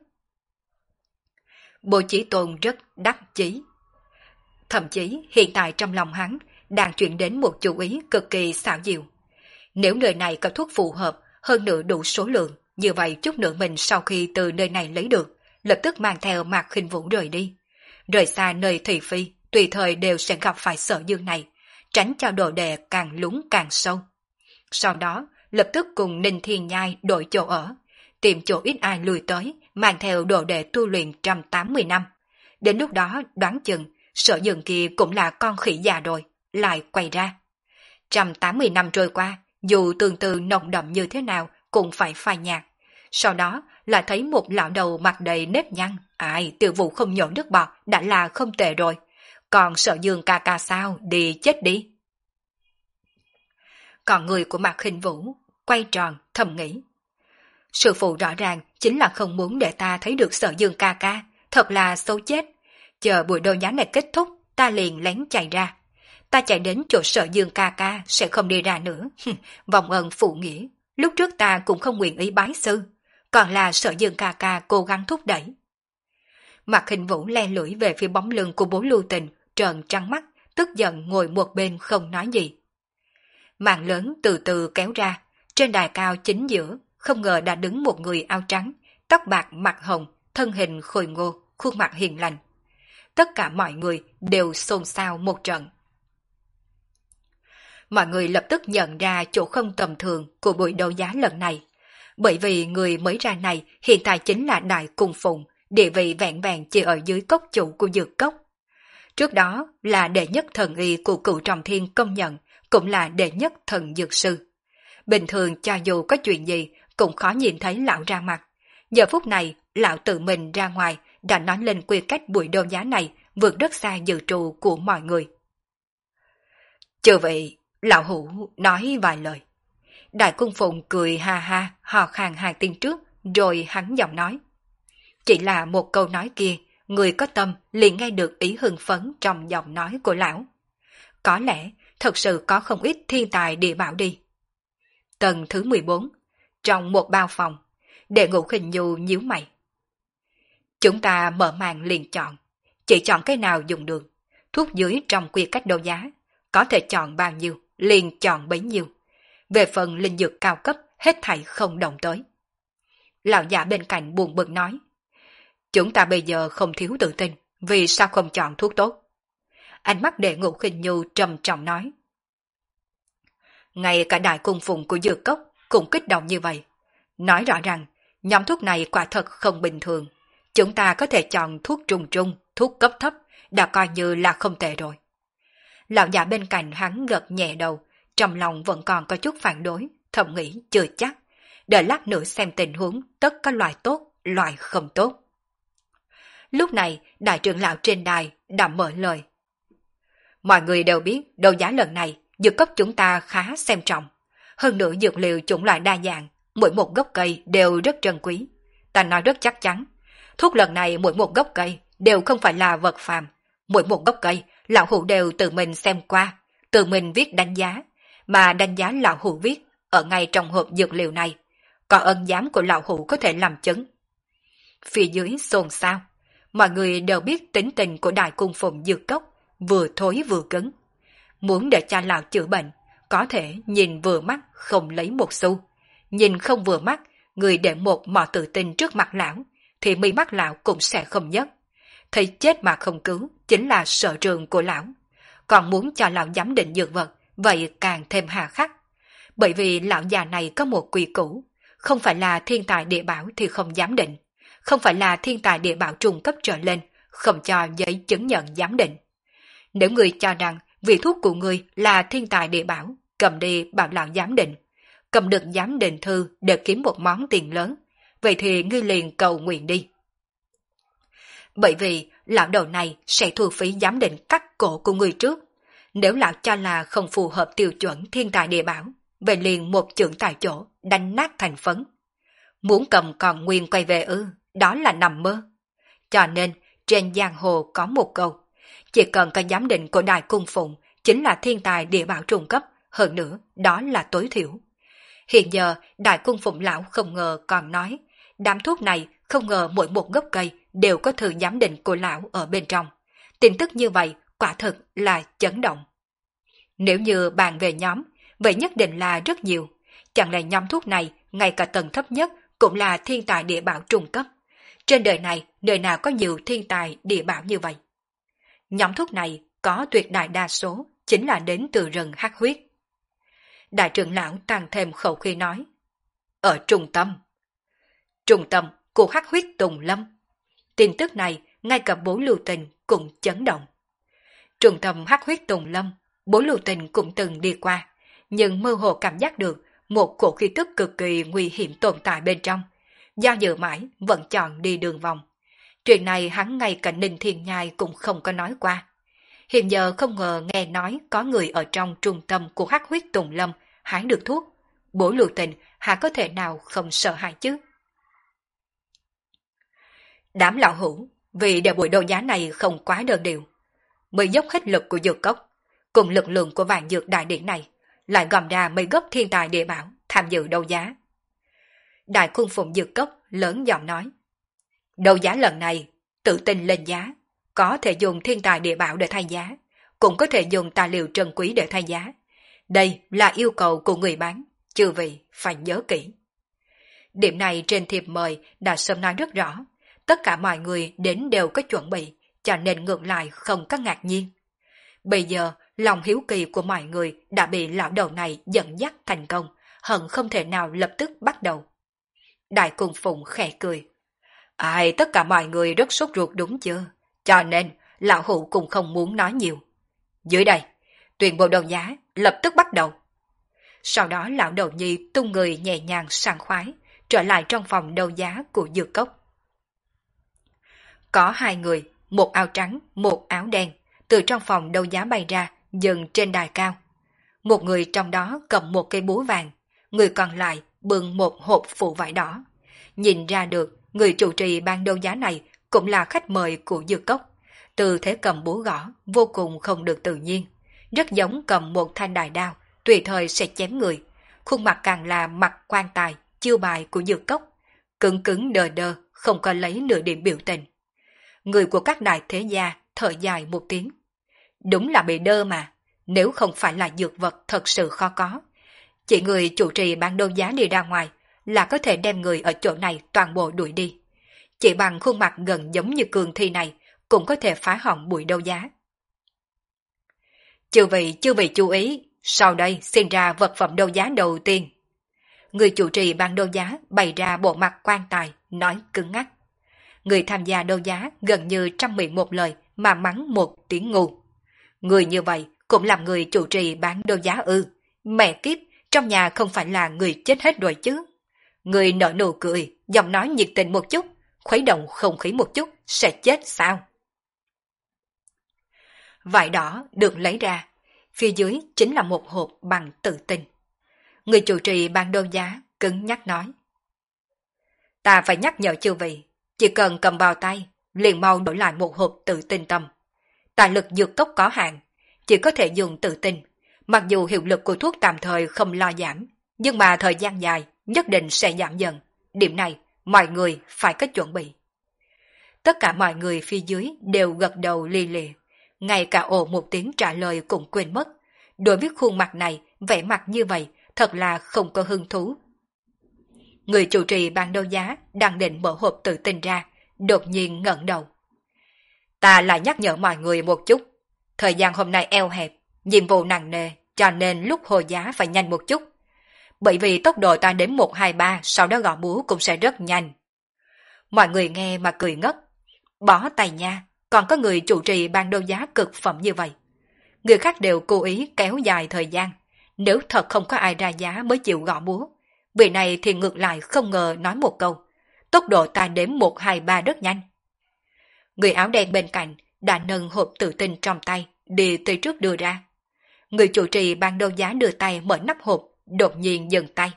A: Bố Chí Tôn rất đắc chí. Thậm chí hiện tại trong lòng hắn đang chuyển đến một chú ý cực kỳ xảo diệu. Nếu nơi này có thuốc phù hợp, hơn nữa đủ số lượng, như vậy chút nữa mình sau khi từ nơi này lấy được, lập tức mang theo Mạc Khinh Vũ rời đi. Rời xa nơi thị phi, tùy thời đều sẽ gặp phải Sở Dương này, tránh cho đồ đệ càng lún càng sâu. Sau đó, lập tức cùng Ninh Thiên Nhai đổi chỗ ở, tìm chỗ ít ai lùi tới, mang theo đồ đệ tu luyện một trăm tám mươi năm. Đến lúc đó đoán chừng, Sở Dương kia cũng là con khỉ già rồi, lại quay ra. một trăm tám mươi năm trôi qua, dù tương tự nồng đậm như thế nào cũng phải phai nhạt. Sau đó là thấy một lão đầu mặt đầy nếp nhăn, ai Tiêu Vũ không nhổ nước bọt đã là không tệ rồi. Còn Sở Dương ca ca sao, đi chết đi. Còn người của Mạc Khinh Vũ quay tròn thầm nghĩ. Sư phụ rõ ràng chính là không muốn để ta thấy được Sở Dương ca ca, thật là xấu chết. Chờ buổi đấu giá này kết thúc, ta liền lén chạy ra. Ta chạy đến chỗ Sở Dương ca ca sẽ không đi ra nữa. Vòng ơn phụ nghĩa, lúc trước ta cũng không nguyện ý bái sư, còn là Sở Dương ca ca cố gắng thúc đẩy. Mạc Khinh Vũ le lưỡi về phía bóng lưng của Bố Lưu Tình, trợn trắng mắt, tức giận ngồi một bên không nói gì. Màn lớn từ từ kéo ra, trên đài cao chính giữa, không ngờ đã đứng một người áo trắng, tóc bạc mặt hồng, thân hình khôi ngô, khuôn mặt hiền lành. Tất cả mọi người đều xôn xao một trận. Mọi người lập tức nhận ra chỗ không tầm thường của buổi đấu giá lần này, bởi vì người mới ra này hiện tại chính là Đại Cung Phụng, địa vị vẹn vẹn chỉ ở dưới cốc chủ của dược cốc. Trước đó là đệ nhất thần y của Cửu Trọng Thiên công nhận, cũng là đệ nhất thần dược sư. Bình thường cho dù có chuyện gì cũng khó nhìn thấy lão ra mặt, Giờ phút này, lão tự mình ra ngoài đã nói lên quy cách buổi đấu giá này vượt rất xa dự trù của mọi người. Chưa vậy, lão hủ nói vài lời. Đại cung phụng cười ha ha, hò khàn hai tiếng trước, rồi hắn giọng nói. Chỉ là một câu nói kia, người có tâm liền nghe được ý hưng phấn trong giọng nói của lão. Có lẽ, thật sự có không ít thiên tài địa bảo đi. Tầng thứ mười bốn, trong một bao phòng, Đệ Ngũ Khinh Nhu nhíu mày. Chúng ta mở màn liền chọn, chỉ chọn cái nào dùng được, thuốc dưới trong quy cách đấu giá, có thể chọn bao nhiêu, liền chọn bấy nhiêu. Về phần linh dược cao cấp, hết thảy không động tới. Lão giả bên cạnh buồn bực nói, chúng ta bây giờ không thiếu tự tin, vì sao không chọn thuốc tốt? Ánh mắt Đệ Ngũ Khinh Nhu trầm trọng nói, ngay cả đại cung phụng của Dược Cốc cũng kích động như vậy. Nói rõ rằng, nhóm thuốc này quả thật không bình thường. Chúng ta có thể chọn thuốc trung trung, thuốc cấp thấp, đã coi như là không tệ rồi. Lão già bên cạnh hắn gật nhẹ đầu, trong lòng vẫn còn có chút phản đối, thầm nghĩ chưa chắc. Đợi lát nữa xem tình huống, tất có loại tốt, loại không tốt. Lúc này, đại trưởng lão trên đài đã mở lời. Mọi người đều biết đấu giá lần này, dược cấp chúng ta khá xem trọng. Hơn nữa dược liệu chủng loại đa dạng, mỗi một gốc cây đều rất trân quý. Ta nói rất chắc chắn, thuốc lần này mỗi một gốc cây đều không phải là vật phàm. Mỗi một gốc cây, lão hủ đều tự mình xem qua, tự mình viết đánh giá, mà đánh giá lão hủ viết ở ngay trong hộp dược liệu này. Có ân giám của lão hủ có thể làm chứng. Phía dưới xôn xao, mọi người đều biết tính tình của đại cung phụng Dược Cốc, vừa thối vừa cứng. Muốn để cho lão chữa bệnh, có thể nhìn vừa mắt không lấy một xu. Nhìn không vừa mắt, người để một mỏ tự tin trước mặt lão, thì mi mắt lão cũng sẽ không nhấc. Thấy chết mà không cứu, chính là sở trường của lão. Còn muốn cho lão giám định dược vật, vậy càng thêm hà khắc. Bởi vì lão già này có một quy củ, không phải là thiên tài địa bảo thì không giám định, không phải là thiên tài địa bảo trung cấp trở lên, không cho giấy chứng nhận giám định. Nếu người cho rằng vị thuốc của người là thiên tài địa bảo, cầm đi bảo lão giám định, cầm được giám định thư để kiếm một món tiền lớn, vậy thì ngươi liền cầu nguyện đi. Bởi vì lão đầu này sẽ thu phí giám định cắt cổ của người trước. Nếu lão cho là không phù hợp tiêu chuẩn thiên tài địa bảo, vậy liền một chưởng tại chỗ, đánh nát thành phấn. Muốn cầm còn nguyên quay về ư, đó là nằm mơ. Cho nên, trên giang hồ có một câu, chỉ cần có giám định của đại cung phụng, chính là thiên tài địa bảo trung cấp, hơn nữa, đó là tối thiểu. Hiện giờ, đại cung phụng lão không ngờ còn nói, đám thuốc này không ngờ mỗi một gốc cây đều có thư giám định của lão ở bên trong. Tin tức như vậy quả thực là chấn động. Nếu như bàn về nhóm, vậy nhất định là rất nhiều. Chẳng lẽ nhóm thuốc này, ngay cả tầng thấp nhất cũng là thiên tài địa bảo trung cấp. Trên đời này, nơi nào có nhiều thiên tài địa bảo như vậy? Nhóm thuốc này có tuyệt đại đa số chính là đến từ rừng hắc huyết. Đại trưởng lão tăng thêm khẩu khí nói. Ở trung tâm. Trung tâm của hắc huyết Tùng Lâm. Tin tức này, ngay cả Bố Lưu Tình cũng chấn động. Trung tâm hắc huyết Tùng Lâm, Bố Lưu Tình cũng từng đi qua, nhưng mơ hồ cảm giác được một cổ khí tức cực kỳ nguy hiểm tồn tại bên trong. Do dự mãi, vẫn chọn đi đường vòng. Chuyện này hắn ngay cả Ninh Thiên Nhai cũng không có nói qua. Hiện giờ không ngờ nghe nói có người ở trong trung tâm của hắc huyết Tùng Lâm hái được thuốc. Bố Lưu Tình hả có thể nào không sợ hãi chứ? Đám lão hữu, vì để buổi đấu giá này không quá đơn điệu, mới dốc hết lực của Dược Cốc, cùng lực lượng của vạn dược đại điển này, lại gom ra mấy gốc thiên tài địa bảo tham dự đấu giá. Đại cung phụng Dược Cốc lớn giọng nói, đấu giá lần này, tự tin lên giá, có thể dùng thiên tài địa bảo để thay giá, cũng có thể dùng tài liệu trân quý để thay giá. Đây là yêu cầu của người bán, chư vị phải nhớ kỹ. Điểm này trên thiệp mời đã sớm nói rất rõ, tất cả mọi người đến đều có chuẩn bị, cho nên ngược lại không có ngạc nhiên. Bây giờ, lòng hiếu kỳ của mọi người đã bị lão đầu này dẫn dắt thành công, hận không thể nào lập tức bắt đầu. Đại cung phụng khẽ cười. Ai, tất cả mọi người rất sốt ruột đúng chưa? Cho nên, lão hữu cũng không muốn nói nhiều. Dưới đây, tuyên bố đấu giá, lập tức bắt đầu. Sau đó lão đầu nhi tung người nhẹ nhàng sảng khoái, trở lại trong phòng đấu giá của dược cốc. Có hai người, một áo trắng, một áo đen, từ trong phòng đấu giá bay ra, dừng trên đài cao. Một người trong đó cầm một cây búa vàng, người còn lại bưng một hộp phụ vải đỏ. Nhìn ra được, người chủ trì ban đấu giá này cũng là khách mời của dược cốc. Từ thế cầm búa gõ, vô cùng không được tự nhiên. Rất giống cầm một thanh đại đao, tùy thời sẽ chém người. Khuôn mặt càng là mặt quan tài, chiêu bài của dược cốc. Cứng cứng đờ đờ, không có lấy nửa điểm biểu tình. Người của các đại thế gia thở dài một tiếng. Đúng là bị đơ mà, nếu không phải là dược vật thật sự khó có. Chỉ người chủ trì ban đấu giá đi ra ngoài là có thể đem người ở chỗ này toàn bộ đuổi đi. Chỉ bằng khuôn mặt gần giống như cường thi này cũng có thể phá hỏng buổi đấu giá. Chư vị, chư vị chú ý, sau đây xin ra vật phẩm đấu giá đầu tiên. Người chủ trì ban đấu giá bày ra bộ mặt quan tài, nói cứng ngắc. Người tham gia đấu giá gần như trăm miệng một lời mà mắng một tiếng ngu. Người như vậy cũng làm người chủ trì bán đấu giá ư. Mẹ kiếp, trong nhà không phải là người chết hết rồi chứ. Người nở nụ cười, giọng nói nhiệt tình một chút, khuấy động không khí một chút, sẽ chết sao? Vải đỏ được lấy ra, phía dưới chính là một hộp bằng tự tinh. Người chủ trì ban đấu giá cứng nhắc nói. Ta phải nhắc nhở chư vị, chỉ cần cầm vào tay, liền mau đổi lại một hộp tự tinh tâm. Tài lực dược cốc có hạn, chỉ có thể dùng tự tinh. Mặc dù hiệu lực của thuốc tạm thời không lo giảm, nhưng mà thời gian dài nhất định sẽ giảm dần. Điểm này, mọi người phải có chuẩn bị. Tất cả mọi người phía dưới đều gật đầu li lịa. Ngay cả ồ một tiếng trả lời cũng quên mất. Đối với khuôn mặt này, vẻ mặt như vậy, thật là không có hứng thú. Người chủ trì ban đấu giá đang định mở hộp tự tinh ra, đột nhiên ngẩng đầu. Ta lại nhắc nhở mọi người một chút. Thời gian hôm nay eo hẹp, nhiệm vụ nặng nề, cho nên lúc hồi giá phải nhanh một chút. Bởi vì tốc độ ta đến một hai ba, sau đó gõ búa cũng sẽ rất nhanh. Mọi người nghe mà cười ngất. Bỏ tay nha, còn có người chủ trì ban đấu giá cực phẩm như vậy. Người khác đều cố ý kéo dài thời gian. Nếu thật không có ai ra giá mới chịu gõ búa. Vị này thì ngược lại không ngờ nói một câu. Tốc độ ta đếm một hai ba rất nhanh. Người áo đen bên cạnh đã nâng hộp tự tinh trong tay, đi tới trước đưa ra. Người chủ trì ban đấu giá đưa tay mở nắp hộp, đột nhiên dừng tay.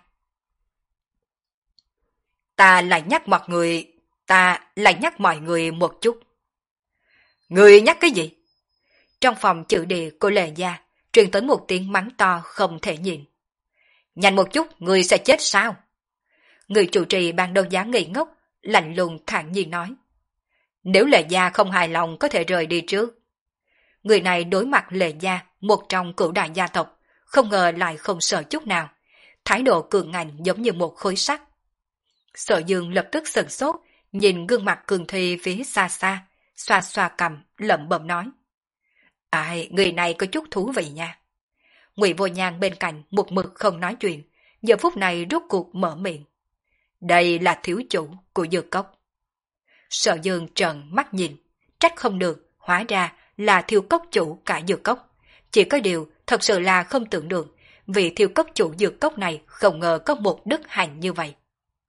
A: Ta lại nhắc mọi người, ta lại nhắc mọi người một chút. Người nhắc cái gì? Trong phòng chữ địa của Lệ Gia, truyền tới một tiếng mắng to không thể nhìn. Nhanh một chút, người sẽ chết sao? Người chủ trì ban đấu giá ngây ngốc, lạnh lùng thản nhiên nói. Nếu Lệ Gia không hài lòng có thể rời đi trước. Người này đối mặt Lệ Gia, một trong cửu đại gia tộc, không ngờ lại không sợ chút nào. Thái độ cường ngạnh giống như một khối sắt. Sở Dương lập tức sửng sốt, nhìn gương mặt cường thi phía xa xa, xoa xoa cằm, lẩm bẩm nói. Ai, người này có chút thú vị nha. Ngụy Vô Nhan bên cạnh một mực không nói chuyện, giờ phút này rốt cuộc mở miệng. Đây là thiếu chủ của dược cốc. Sở Dương trợn mắt nhìn, trách không được, hóa ra là thiếu cốc chủ cả dược cốc. Chỉ có điều thật sự là không tưởng được, vì thiếu cốc chủ dược cốc này không ngờ có một đức hạnh như vậy.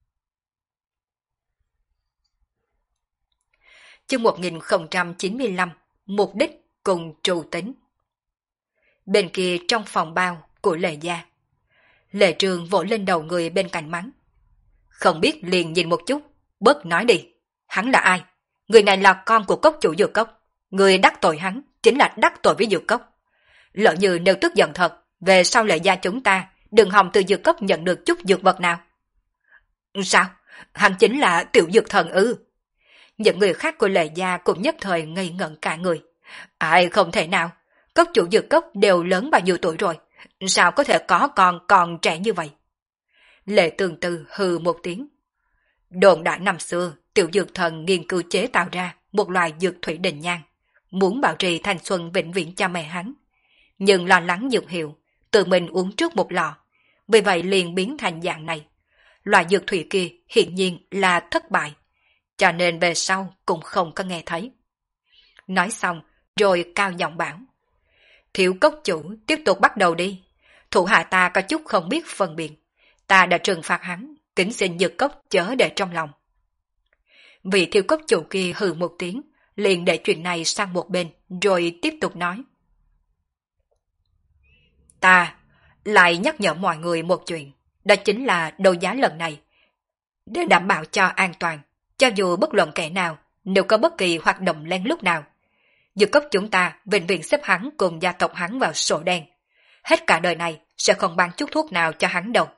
A: Chương một nghìn không trăm chín mươi lăm, mục đích cùng trù tính. Bên kia trong phòng bao của Lệ Gia, Lệ Trường vỗ lên đầu người bên cạnh mắng. Không biết liền nhìn một chút, bớt nói đi. Hắn là ai? Người này là con của cốc chủ dược cốc. Người đắc tội hắn chính là đắc tội với dược cốc. Lỡ như nếu tức giận thật, về sau Lệ Gia chúng ta đừng hòng từ dược cốc nhận được chút dược vật nào. Sao? Hắn chính là tiểu dược thần ư? Những người khác của Lệ Gia cũng nhất thời ngây ngẩn cả người. Ai không thể nào, cốc chủ dược cốc đều lớn bao nhiêu tuổi rồi, sao có thể có con còn trẻ như vậy? Lệ Tường Tư hừ một tiếng. Đồn đại năm xưa, tiểu dược thần nghiên cứu chế tạo ra một loài dược thủy đình nhan, muốn bảo trì thanh xuân vĩnh viễn cho mẹ hắn. Nhưng lo lắng dược hiệu, tự mình uống trước một lọ, vì vậy liền biến thành dạng này. Loại dược thủy kia hiển nhiên là thất bại, cho nên về sau cũng không có nghe thấy. Nói xong, rồi cao giọng bảo. Thiếu cốc chủ tiếp tục bắt đầu đi. Thủ hạ ta có chút không biết phân biệt. Ta đã trừng phạt hắn, kính xin Dược Cốc chớ để trong lòng. Vị Thiêu Cốc chủ kia hừ một tiếng, liền để chuyện này sang một bên, rồi tiếp tục nói. Ta lại nhắc nhở mọi người một chuyện, đó chính là đấu giá lần này. Để đảm bảo cho an toàn, cho dù bất luận kẻ nào, nếu có bất kỳ hoạt động lén lút nào, Dược Cốc chúng ta vĩnh viễn xếp hắn cùng gia tộc hắn vào sổ đen. Hết cả đời này sẽ không bán chút thuốc nào cho hắn đâu.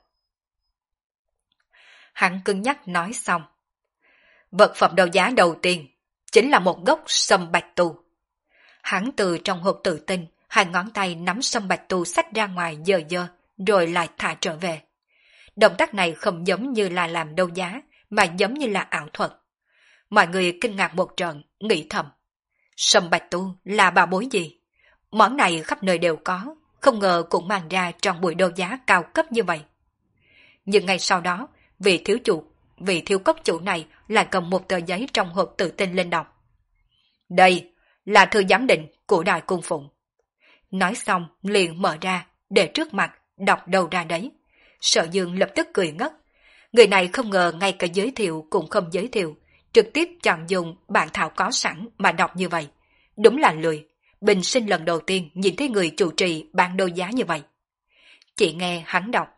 A: Hắn cứng nhắc nói xong. Vật phẩm đấu giá đầu tiên chính là một gốc sâm bạch tu. Hắn từ trong hộp tự tinh, hai ngón tay nắm sâm bạch tu xách ra ngoài dơ dơ, rồi lại thả trở về. Động tác này không giống như là làm đấu giá, mà giống như là ảo thuật. Mọi người kinh ngạc một trận, nghĩ thầm. Sâm bạch tu là bảo bối gì? Món này khắp nơi đều có, không ngờ cũng mang ra trong buổi đấu giá cao cấp như vậy. Nhưng ngay sau đó, vị thiếu chủ, vị thiếu cốc chủ này lại cầm một tờ giấy trong hộp tự tinh lên đọc. Đây là thư giám định của Đại Cung Phụng. Nói xong liền mở ra, để trước mặt, đọc đầu ra đấy. Sở Dương lập tức cười ngất. Người này không ngờ ngay cả giới thiệu cũng không giới thiệu, trực tiếp chọn dùng bản thảo có sẵn mà đọc như vậy. Đúng là lười, bình sinh lần đầu tiên nhìn thấy người chủ trì bán đấu giá như vậy. Chỉ nghe hắn đọc.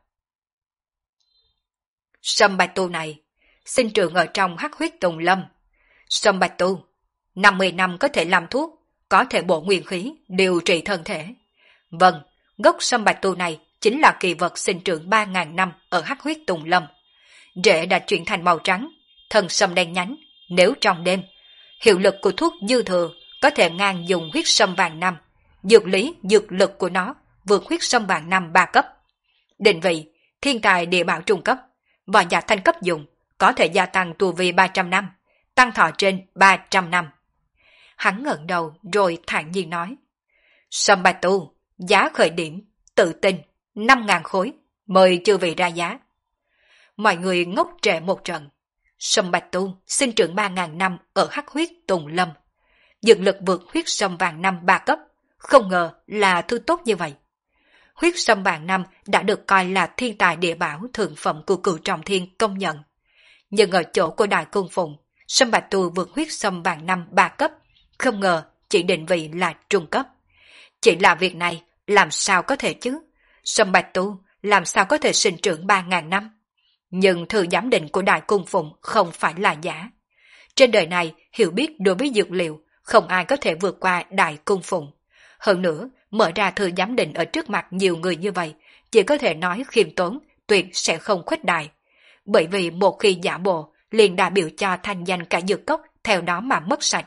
A: Sâm bạch tu này, sinh trưởng ở trong hắc huyết tùng lâm. Sâm bạch tu, năm mươi năm có thể làm thuốc, có thể bổ nguyên khí, điều trị thân thể. Vâng, gốc sâm bạch tu này chính là kỳ vật sinh trưởng ba ngàn năm ở hắc huyết tùng lâm. Rễ đã chuyển thành màu trắng, thân sâm đen nhánh, nếu trong đêm, hiệu lực của thuốc dư thừa có thể ngang dùng huyết sâm vàng năm, dược lý, dược lực của nó vượt huyết sâm vàng năm ba cấp. Định vị, thiên tài địa bảo trung cấp, và giả thanh cấp dùng, có thể gia tăng tu vi ba trăm năm, tăng thọ trên ba trăm năm. Hắn ngẩng đầu rồi thản nhiên nói. Sâm bạch tu, giá khởi điểm, tự tin, năm ngàn khối, mời chư vị ra giá. Mọi người ngốc trệ một trận. Sâm bạch tu sinh trưởng ba ngàn năm ở hắc huyết tùng lâm. Dược lực vượt huyết sâm vàng năm ba cấp, không ngờ là thứ tốt như vậy. Huyết sâm vàng năm đã được coi là thiên tài địa bảo thượng phẩm của Cửu Trọng Thiên công nhận. Nhưng ở chỗ của Đại Cung Phụng, sâm bạch tu vượt huyết sâm vàng năm ba cấp, không ngờ chỉ định vị là trung cấp. Chỉ là việc này làm sao có thể chứ? Sâm bạch tu làm sao có thể sinh trưởng ba ngàn năm? Nhưng thư giám định của Đại Cung Phụng không phải là giả. Trên đời này hiểu biết đối với dược liệu, không ai có thể vượt qua Đại Cung Phụng. Hơn nữa, mở ra thư giám định ở trước mặt nhiều người như vậy, chỉ có thể nói khiêm tốn, tuyệt sẽ không khuếch đại. Bởi vì một khi giả bộ, liền đại biểu cho thanh danh cả dược cốc theo đó mà mất sạch.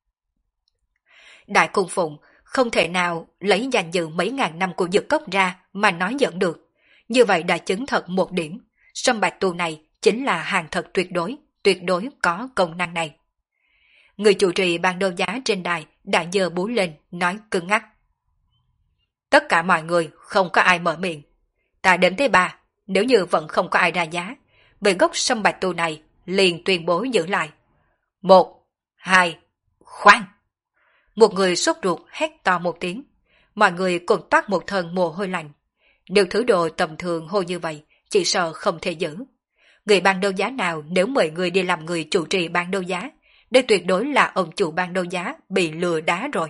A: Đại Cung Phụng không thể nào lấy danh dự mấy ngàn năm của dược cốc ra mà nói giỡn được. Như vậy đã chứng thật một điểm, sâm bạch tu này chính là hàng thật tuyệt đối, tuyệt đối có công năng này. Người chủ trì ban đấu giá trên đài đã giơ búa lên, nói cứng ngắc. Tất cả mọi người không có ai mở miệng. Ta đến thứ ba, nếu như vẫn không có ai ra giá, về gốc sâm bạch tu này liền tuyên bố giữ lại. Một, hai, khoan! Một người sốt ruột hét to một tiếng. Mọi người cùng toát một thân mồ hôi lạnh. Điều thứ đồ tầm thường hô như vậy, chỉ sợ không thể giữ. Người ban đấu giá nào nếu mời người đi làm người chủ trì ban đấu giá, đây tuyệt đối là ông chủ ban đấu giá bị lừa đá rồi.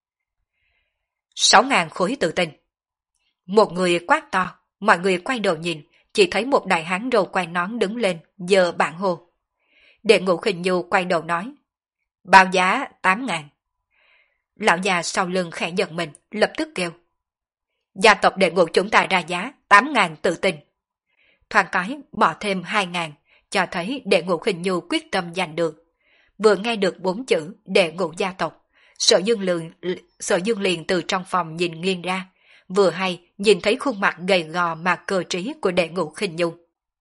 A: Sáu ngàn khối tự tin. Một người quát to, mọi người quay đầu nhìn, chỉ thấy một đại hán râu quai nón đứng lên, giơ bảng hô. Đệ Ngũ Khinh Nhu quay đầu nói. Báo giá tám ngàn. Lão già sau lưng khẽ giật mình, lập tức kêu. Gia tộc Đệ Ngũ chúng ta ra giá tám ngàn tự tin. Thoáng cái bỏ thêm hai ngàn, cho thấy Đệ Ngũ Khinh Nhu quyết tâm giành được. Vừa nghe được bốn chữ Đệ Ngũ gia tộc, Sở Dương liền, Sở Dương liền từ trong phòng nhìn nghiêng ra, vừa hay nhìn thấy khuôn mặt gầy gò mà cơ trí của Đệ Ngũ Khinh Nhu.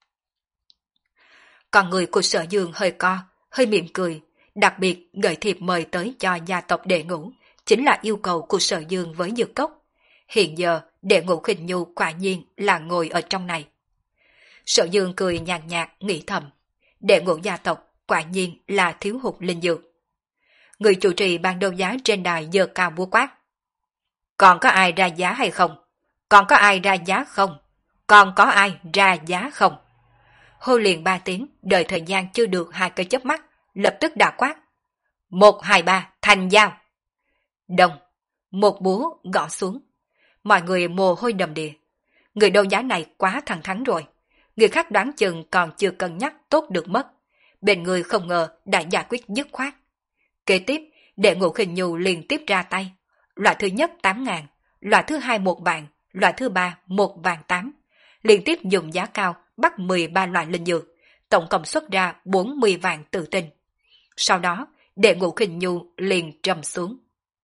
A: Còn người của Sở Dương hơi co, hơi mỉm cười, đặc biệt gửi thiệp mời tới cho gia tộc Đệ Ngũ, chính là yêu cầu của Sở Dương với Dược Cốc. Hiện giờ Đệ Ngũ Khinh Nhu quả nhiên là ngồi ở trong này. Sở Dương cười nhàn nhạt nghĩ thầm, Đệ Ngũ gia tộc quả nhiên là thiếu hụt linh dược. Người chủ trì ban đấu giá trên đài giơ cao búa quát. Còn có ai ra giá hay không? Còn có ai ra giá không? Còn có ai ra giá không? hô liền ba tiếng, đợi thời gian chưa được hai cái chớp mắt, lập tức đã quát. Một, hai, ba, thành giao. Đồng, một búa gõ xuống. Mọi người mồ hôi đầm đìa. Người đấu giá này quá thẳng thắn rồi. Người khác đoán chừng còn chưa cân nhắc tốt được mất. Bên người không ngờ đã giải quyết dứt khoát. Kế tiếp, Đệ Ngũ Khinh Nhu liên tiếp ra tay. Loại thứ nhất tám ngàn, loại thứ hai một vạn, loại thứ ba một vạn tám. Liên tiếp dùng giá cao bắt mười ba loại linh dược, tổng cộng xuất ra bốn mươi vạn tự tinh. Sau đó, Đệ Ngũ Khinh Nhu liền trầm xuống.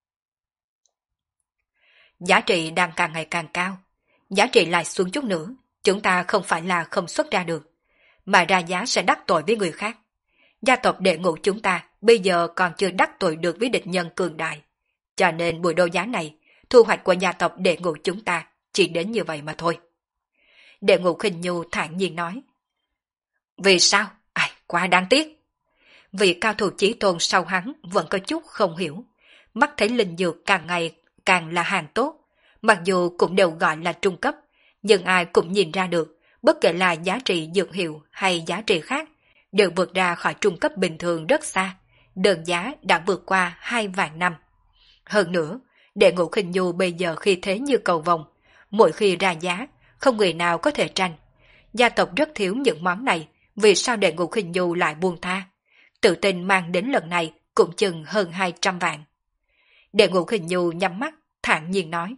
A: Giá trị đang càng ngày càng cao. Giá trị lại xuống chút nữa, chúng ta không phải là không xuất ra được, mà ra giá sẽ đắc tội với người khác. Gia tộc Đệ Ngũ chúng ta bây giờ còn chưa đắc tội được với địch nhân cường đại. Cho nên buổi đấu giá này, thu hoạch của gia tộc Đệ Ngũ chúng ta chỉ đến như vậy mà thôi. Đệ Ngũ Khinh Nhu thản nhiên nói. Vì sao? Ai, quá đáng tiếc. Vị cao thủ chí tôn sau hắn vẫn có chút không hiểu. Mắt thấy linh dược càng ngày càng là hàng tốt. Mặc dù cũng đều gọi là trung cấp, nhưng ai cũng nhìn ra được, bất kể là giá trị dược hiệu hay giá trị khác, đều vượt ra khỏi trung cấp bình thường rất xa. Đơn giá đã vượt qua hai vạn năm. Hơn nữa, Đệ Ngũ Khinh Nhu bây giờ khi thế như cầu vồng, mỗi khi ra giá, không người nào có thể tranh. Gia tộc rất thiếu những món này, vì sao Đệ Ngũ Khinh Nhu lại buông tha? Tự tin mang đến lần này cũng chừng hơn hai trăm vạn. Đệ Ngũ Khinh Nhu nhắm mắt, thản nhiên nói.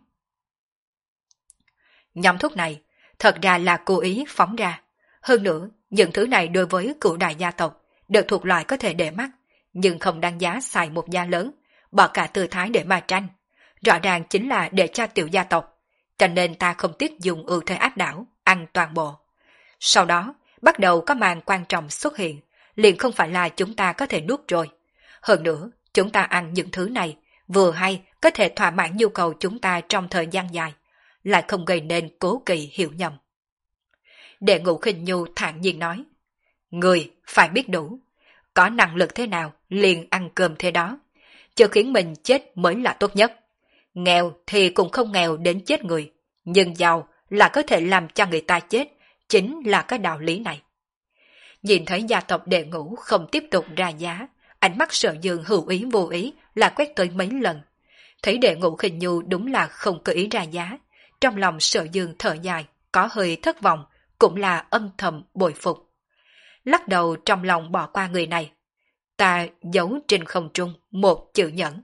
A: Nhóm thuốc này, thật ra là cố ý phóng ra. Hơn nữa, những thứ này đối với cửu đại gia tộc đều thuộc loại có thể để mắt, nhưng không đáng giá xài một gia lớn, bỏ cả tư thái để mà tranh. Rõ ràng chính là để cho tiểu gia tộc, cho nên ta không tiếc dùng ưu thế áp đảo, ăn toàn bộ. Sau đó, bắt đầu có màn quan trọng xuất hiện, liền không phải là chúng ta có thể nuốt rồi. Hơn nữa, chúng ta ăn những thứ này, vừa hay có thể thỏa mãn nhu cầu chúng ta trong thời gian dài, lại không gây nên cố kỵ hiểu nhầm. Đệ Ngũ Khinh Nhu thản nhiên nói, người phải biết đủ, có năng lực thế nào liền ăn cơm thế đó, chứ khiến mình chết mới là tốt nhất. Nghèo thì cũng không nghèo đến chết người, nhưng giàu là có thể làm cho người ta chết, chính là cái đạo lý này. Nhìn thấy gia tộc Đệ Ngũ không tiếp tục ra giá, ánh mắt Sở Dương hữu ý vô ý là quét tới mấy lần. Thấy Đệ Ngũ Khinh Nhu đúng là không có ý ra giá, trong lòng Sở Dương thở dài, có hơi thất vọng, cũng là âm thầm bội phục. Lắc đầu trong lòng bỏ qua người này. Ta giấu trên không trung một chữ nhẫn.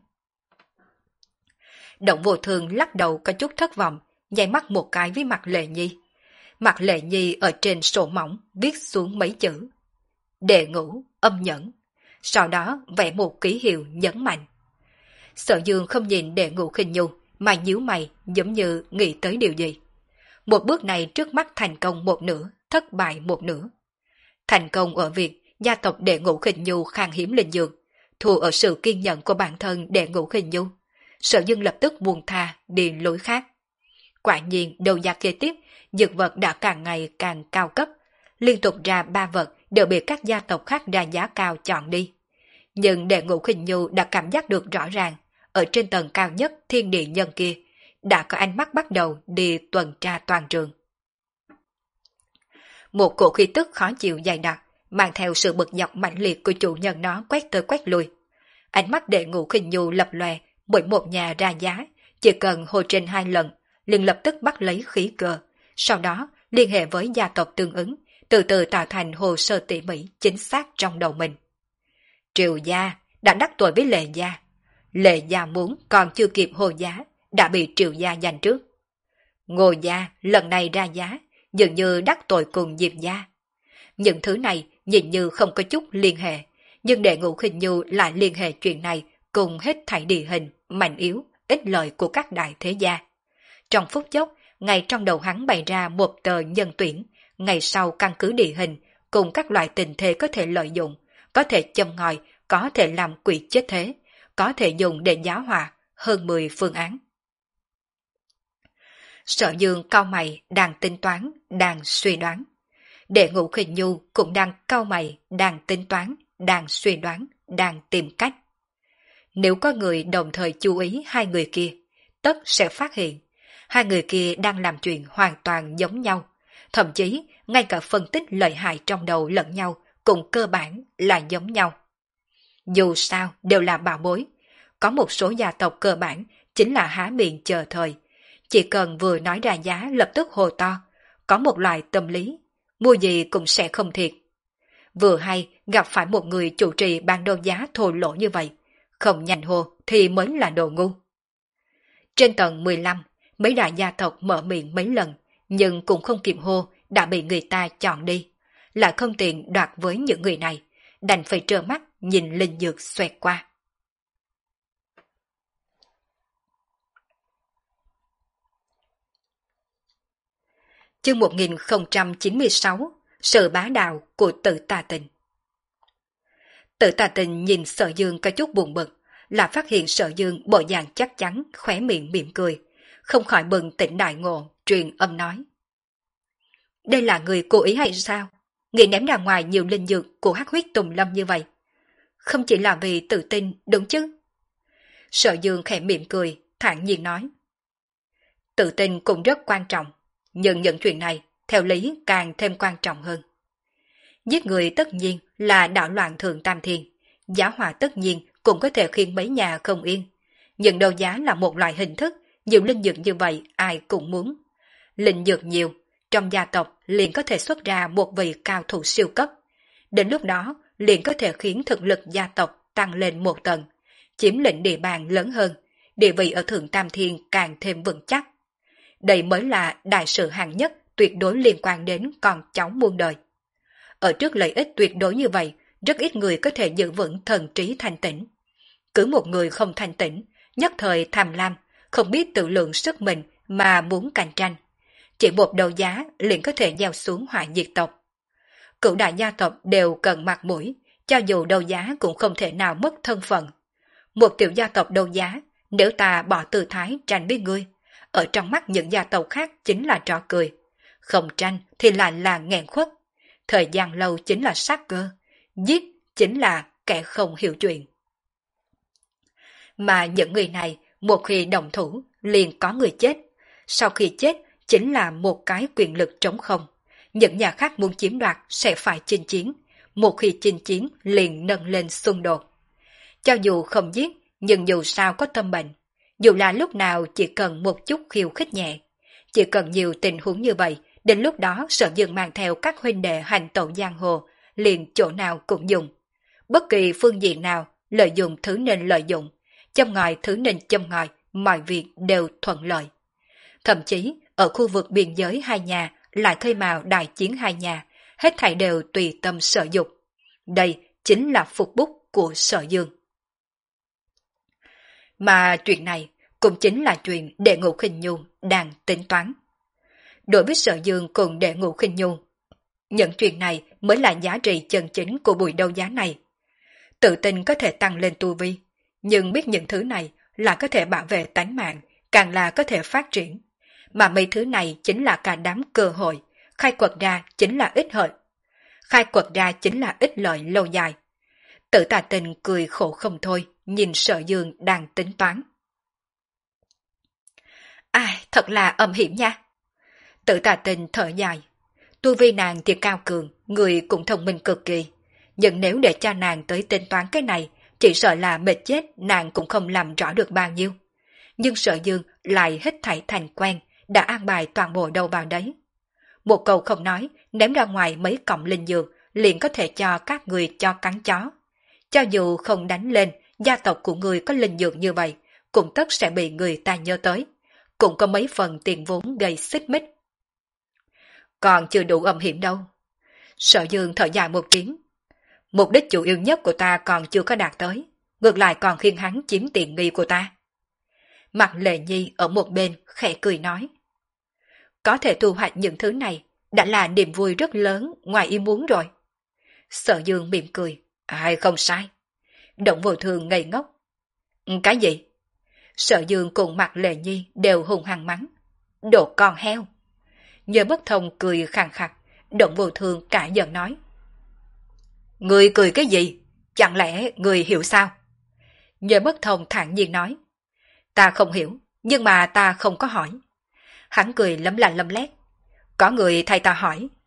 A: Động Vô Thường lắc đầu có chút thất vọng, nháy mắt một cái với mặt Lệ Nhi. Mặt Lệ Nhi ở trên sổ mỏng viết xuống mấy chữ. Đệ Ngũ, âm nhẫn. Sau đó vẽ một ký hiệu nhấn mạnh. Sở Dương không nhìn Đệ Ngũ Khinh Nhu mà nhíu mày giống như nghĩ tới điều gì. Một bước này trước mắt thành công một nửa, thất bại một nửa. Thành công ở việc gia tộc Đệ Ngũ Khinh Nhu khan hiếm linh dược, thua ở sự kiên nhẫn của bản thân Đệ Ngũ Khinh Nhu. Sở Dương lập tức buông tha đi lối khác. Quả nhiên đầu giá kế tiếp, dược vật đã càng ngày càng cao cấp, liên tục ra ba vật đều bị các gia tộc khác ra giá cao chọn đi. Nhưng Đệ Ngũ Khinh Nhu đã cảm giác được rõ ràng, ở trên tầng cao nhất thiên địa nhân kia, đã có ánh mắt bắt đầu đi tuần tra toàn trường. Một cổ khí tức khó chịu dày đặc, mang theo sự bực dọc mạnh liệt của chủ nhân nó quét tới quét lui. Ánh mắt Đệ Ngũ Khinh Nhu lập lòe, mỗi một nhà ra giá, chỉ cần hồi trình hai lần, liền lập tức bắt lấy khí cơ, sau đó liên hệ với gia tộc tương ứng, từ từ tạo thành hồ sơ tỉ mỉ chính xác trong đầu mình. Triều gia đã đắc tội với Lệ gia. Lệ gia muốn còn chưa kịp hồ giá, đã bị Triều gia giành trước. Ngô gia lần này ra giá, dường như đắc tội cùng Diệp gia. Những thứ này nhìn như không có chút liên hệ, nhưng Đệ Ngũ Khinh Nhu lại liên hệ chuyện này cùng hết thảy địa hình, mạnh yếu, ích lợi của các đại thế gia. Trong phút chốc, ngay trong đầu hắn bày ra một tờ nhân tuyển, ngày sau căn cứ địa hình, cùng các loại tình thế có thể lợi dụng, có thể châm ngòi, có thể làm quỷ chết thế, có thể dùng để giáo hòa, hơn mười phương án. Sở Dương cau mày đang tính toán, đang suy đoán. Đệ Ngũ Khinh Nhu cũng đang cau mày, đang tính toán, đang suy đoán, đang tìm cách. Nếu có người đồng thời chú ý hai người kia, tất sẽ phát hiện hai người kia đang làm chuyện hoàn toàn giống nhau, thậm chí ngay cả phân tích lợi hại trong đầu lẫn nhau cũng cơ bản là giống nhau. Dù sao đều là bảo bối, có một số gia tộc cơ bản chính là há miệng chờ thời, chỉ cần vừa nói ra giá lập tức hồ to, có một loại tâm lý, mua gì cũng sẽ không thiệt. Vừa hay gặp phải một người chủ trì ban đấu giá thô lỗ như vậy, không nhanh hồ thì mới là đồ ngu. Trên tầng mười lăm, mấy đại gia tộc mở miệng mấy lần, nhưng cũng không kịp hô đã bị người ta chọn đi, lại không tiện đoạt với những người này, đành phải trơ mắt nhìn linh dược xoẹt qua. Chương một nghìn không trăm chín mươi sáu, sự bá đạo của Tử Tà Tình. Tử Tà Tình nhìn Sở Dương có chút buồn bực, là phát hiện Sở Dương bộ dạng chắc chắn, khóe miệng mỉm cười, không khỏi bừng tỉnh đại ngộ, truyền âm nói. Đây là người cố ý hay sao? Nghĩ ném ra ngoài nhiều linh dược của Hắc Huyết Tùng Lâm như vậy. Không chỉ là vì tự tin, đúng chứ? Sở Dương khẽ mỉm cười, thản nhiên nói. Tự tin cũng rất quan trọng, nhưng những chuyện này, theo lý càng thêm quan trọng hơn. Giết người tất nhiên là đảo loạn thượng tam thiên, giá họa tất nhiên cũng có thể khiến mấy nhà không yên. Nhưng đấu giá là một loại hình thức, nhiều linh dược như vậy ai cũng muốn. Linh dược nhiều, trong gia tộc liền có thể xuất ra một vị cao thủ siêu cấp. Đến lúc đó liền có thể khiến thực lực gia tộc tăng lên một tầng, chiếm lĩnh địa bàn lớn hơn, địa vị ở thượng tam thiên càng thêm vững chắc. Đây mới là đại sự hạng nhất tuyệt đối liên quan đến con cháu muôn đời. Ở trước lợi ích tuyệt đối như vậy, rất ít người có thể giữ vững thần trí thanh tĩnh. Cứ một người không thanh tĩnh, nhất thời tham lam, không biết tự lượng sức mình mà muốn cạnh tranh. Chỉ một đầu giá liền có thể gieo xuống hỏa diệt tộc. Cửu đại gia tộc đều cần mặt mũi, cho dù đấu giá cũng không thể nào mất thân phận. Một tiểu gia tộc đấu giá, nếu ta bỏ tư thái tranh với ngươi, ở trong mắt những gia tộc khác chính là trò cười. Không tranh thì lại là nghẹn khuất. Thời gian lâu chính là sát cơ, giết chính là kẻ không hiểu chuyện. Mà những người này, một khi động thủ, liền có người chết. Sau khi chết, chính là một cái quyền lực trống không. Những nhà khác muốn chiếm đoạt sẽ phải chinh chiến. Một khi chinh chiến, liền nâng lên xung đột. Cho dù không giết, nhưng dù sao có tâm bệnh. Dù là lúc nào chỉ cần một chút khiêu khích nhẹ. Chỉ cần nhiều tình huống như vậy, đến lúc đó Sở Dương mang theo các huynh đệ hành tẩu giang hồ, liền chỗ nào cũng dùng. Bất kỳ phương diện nào, lợi dụng thứ nên lợi dụng, châm ngòi thứ nên châm ngòi, mọi việc đều thuận lợi. Thậm chí, ở khu vực biên giới hai nhà, lại khơi mào đại chiến hai nhà, hết thảy đều tùy tâm sở dục. Đây chính là phục bút của Sở Dương. Mà chuyện này cũng chính là chuyện Đệ Ngũ Khinh Nhu đang tính toán. Đối với Sở Dương cùng Đệ Ngũ Khinh Nhu, những chuyện này mới là giá trị chân chính của buổi đấu giá này. Tự tin có thể tăng lên tu vi, nhưng biết những thứ này là có thể bảo vệ tánh mạng, càng là có thể phát triển. Mà mấy thứ này chính là cả đám cơ hội, khai quật ra chính là ích lợi. Khai quật ra chính là ích lợi lâu dài. Tử Tà Tình cười khổ không thôi, nhìn Sở Dương đang tính toán. Ai, thật là âm hiểm nha. Tử Tà Tình thở dài. Tu vi nàng thì cao cường, người cũng thông minh cực kỳ. Nhưng nếu để cho nàng tới tính toán cái này, chỉ sợ là mệt chết nàng cũng không làm rõ được bao nhiêu. Nhưng Sở Dương lại hết thảy thành quen, đã an bài toàn bộ đâu vào đấy. Một câu không nói, ném ra ngoài mấy cọng linh dược, liền có thể cho các người cho cắn chó. Cho dù không đánh lên, gia tộc của người có linh dược như vậy, cũng tất sẽ bị người ta nhớ tới. Cũng có mấy phần tiền vốn gây xích mích. Còn chưa đủ âm hiểm đâu. Sở Dương thở dài một tiếng. Mục đích chủ yếu nhất của ta còn chưa có đạt tới, ngược lại còn khiến hắn chiếm tiện nghi của ta. Mặt Lệ Nhi ở một bên khẽ cười nói. Có thể thu hoạch những thứ này đã là niềm vui rất lớn ngoài ý muốn rồi. Sở Dương mỉm cười. Ai không sai. Động Vô Thường ngây ngốc. Cái gì? Sở Dương cùng Mặt Lệ Nhi đều hùng hăng mắng. Đồ con heo. Nhờ Bất Thông cười khàn khặt, Động Vô Thường cả giận nói. Người cười cái gì? Chẳng lẽ người hiểu sao? Nhờ Bất Thông thản nhiên nói. Ta không hiểu, nhưng mà ta không có hỏi. Hắn cười lấm lạnh lấm lét. Có người thay ta hỏi,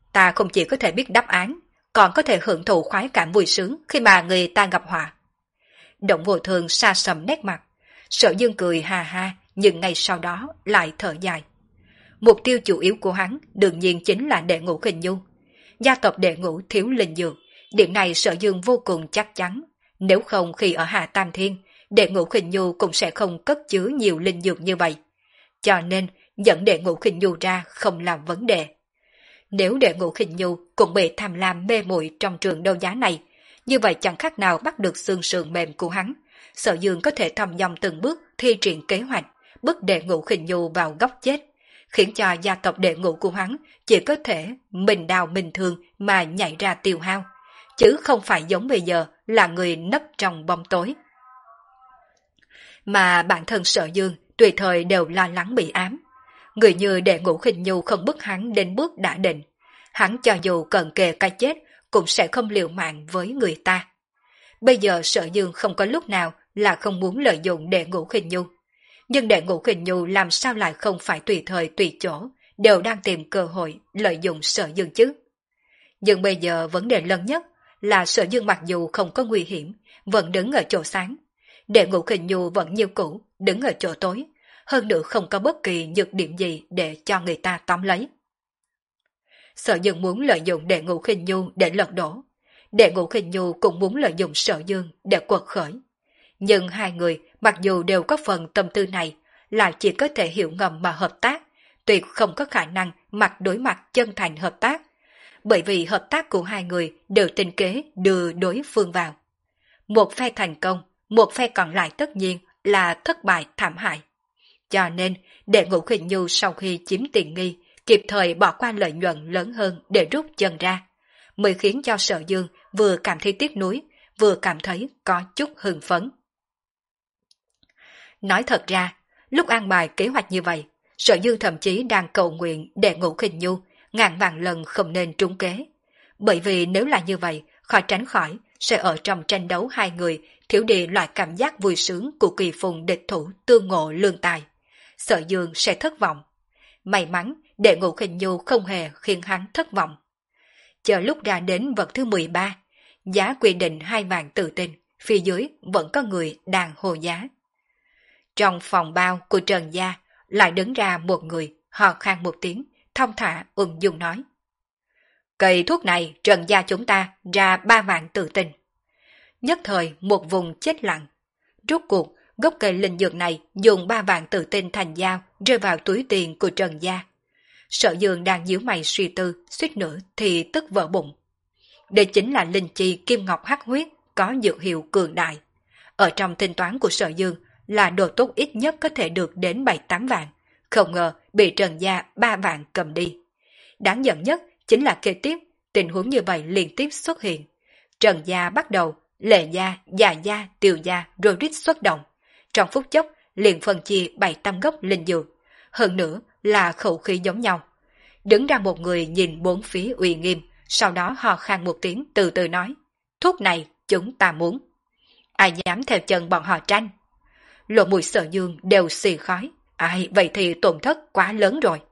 A: Ta không chỉ có thể biết đáp án, còn có thể hưởng thụ khoái cảm vui sướng khi mà người ta gặp họa. Động Vô Thường sa sầm nét mặt, Sở Dương cười ha ha, nhưng ngay sau đó lại thở dài. Mục tiêu chủ yếu của hắn đương nhiên chính là Đệ Ngũ Khinh Nhu. Gia tộc Đệ Ngũ thiếu linh dược, điểm này Sở Dương vô cùng chắc chắn. Nếu không khi ở Hạ Tam Thiên, Đệ Ngũ Khinh Nhu cũng sẽ không cất chứa nhiều linh dược như vậy. Cho nên, dẫn Đệ Ngũ Khinh Nhu ra không làm vấn đề. Nếu Đệ Ngũ Khinh Nhu cũng bị tham lam mê muội trong trường đấu giá này, như vậy chẳng khác nào bắt được xương sườn mềm của hắn. Sở Dương có thể thầm dòng từng bước thi triển kế hoạch, bức Đệ Ngũ Khinh Nhu vào góc chết, khiến cho gia tộc Đệ Ngũ của hắn chỉ có thể mình đào mình thương mà nhảy ra tiêu hao, chứ không phải giống bây giờ là người nấp trong bóng tối. Mà bản thân Sở Dương tùy thời đều lo lắng bị ám. Người như Đệ Ngũ Khinh Nhu không bức hắn đến bước đã định. Hắn cho dù cận kề cái chết cũng sẽ không liều mạng với người ta. Bây giờ Sở Dương không có lúc nào là không muốn lợi dụng Đệ Ngũ Khinh Nhu. Nhưng Đệ Ngũ Khinh Nhu làm sao lại không phải tùy thời tùy chỗ, đều đang tìm cơ hội lợi dụng Sở Dương chứ. Nhưng bây giờ vấn đề lớn nhất là Sở Dương mặc dù không có nguy hiểm, vẫn đứng ở chỗ sáng. Đệ Ngũ Khinh Nhu vẫn như cũ, đứng ở chỗ tối, hơn nữa không có bất kỳ nhược điểm gì để cho người ta tóm lấy. Sở Dương muốn lợi dụng Đệ Ngũ Khinh Nhu để lật đổ. Đệ Ngũ Khinh Nhu cũng muốn lợi dụng Sở Dương để quật khởi. Nhưng hai người mặc dù đều có phần tâm tư này, lại chỉ có thể hiểu ngầm mà hợp tác, tuyệt không có khả năng mặt đối mặt chân thành hợp tác. Bởi vì hợp tác của hai người đều tính kế đưa đối phương vào. Một phe thành công, một phe còn lại tất nhiên là thất bại thảm hại. Cho nên, Đệ Ngũ Khinh Nhu sau khi chiếm tiện nghi, kịp thời bỏ qua lợi nhuận lớn hơn để rút chân ra, mới khiến cho Sở Dương vừa cảm thấy tiếc nuối, vừa cảm thấy có chút hưng phấn. Nói thật ra, lúc an bài kế hoạch như vậy, Sở Dương thậm chí đang cầu nguyện Đệ Ngũ Khinh Nhu ngàn vạn lần không nên trúng kế. Bởi vì nếu là như vậy, khỏi tránh khỏi sẽ ở trong tranh đấu hai người thiếu đi loại cảm giác vui sướng của kỳ phùng địch thủ tương ngộ lương tài. Sở Dương sẽ thất vọng. May mắn Đệ Ngũ Khinh Nhu không hề khiến hắn thất vọng. Chờ lúc ra đến vật thứ mười ba, giá quy định hai vạn tự tin, phía dưới vẫn có người đang hồ giá. Trong phòng bao của Trần Gia lại đứng ra một người, hò khan một tiếng, thong thả ung dung nói. Cây thuốc này Trần Gia chúng ta ra ba vạn tự tin. Nhất thời một vùng chết lặng. Rốt cuộc, gốc cây linh dược này dùng ba vạn tự tin thành dao rơi vào túi tiền của Trần Gia. Sở Dương đang nhíu mày suy tư, suýt nữa thì tức vỡ bụng. Đây chính là linh chi kim ngọc hắc huyết, có dược hiệu cường đại. Ở trong tính toán của Sở Dương là đồ tốt ít nhất có thể được đến bảy tám vạn, không ngờ bị Trần Gia ba vạn cầm đi. Đáng giận nhất chính là kế tiếp, tình huống như vậy liên tiếp xuất hiện. Trần Gia bắt đầu, Lệ Gia, Già Gia, Tiều Gia rồi rít xuất động. Trong phút chốc liền phân chia bảy tám gốc linh dược, hơn nữa là khẩu khí giống nhau. Đứng ra một người nhìn bốn phía uy nghiêm, sau đó hò khan một tiếng từ từ nói, thuốc này chúng ta muốn. Ai dám theo chân bọn họ tranh? Lộ mùi Sở Dương đều xì khói, ai vậy thì tổn thất quá lớn rồi.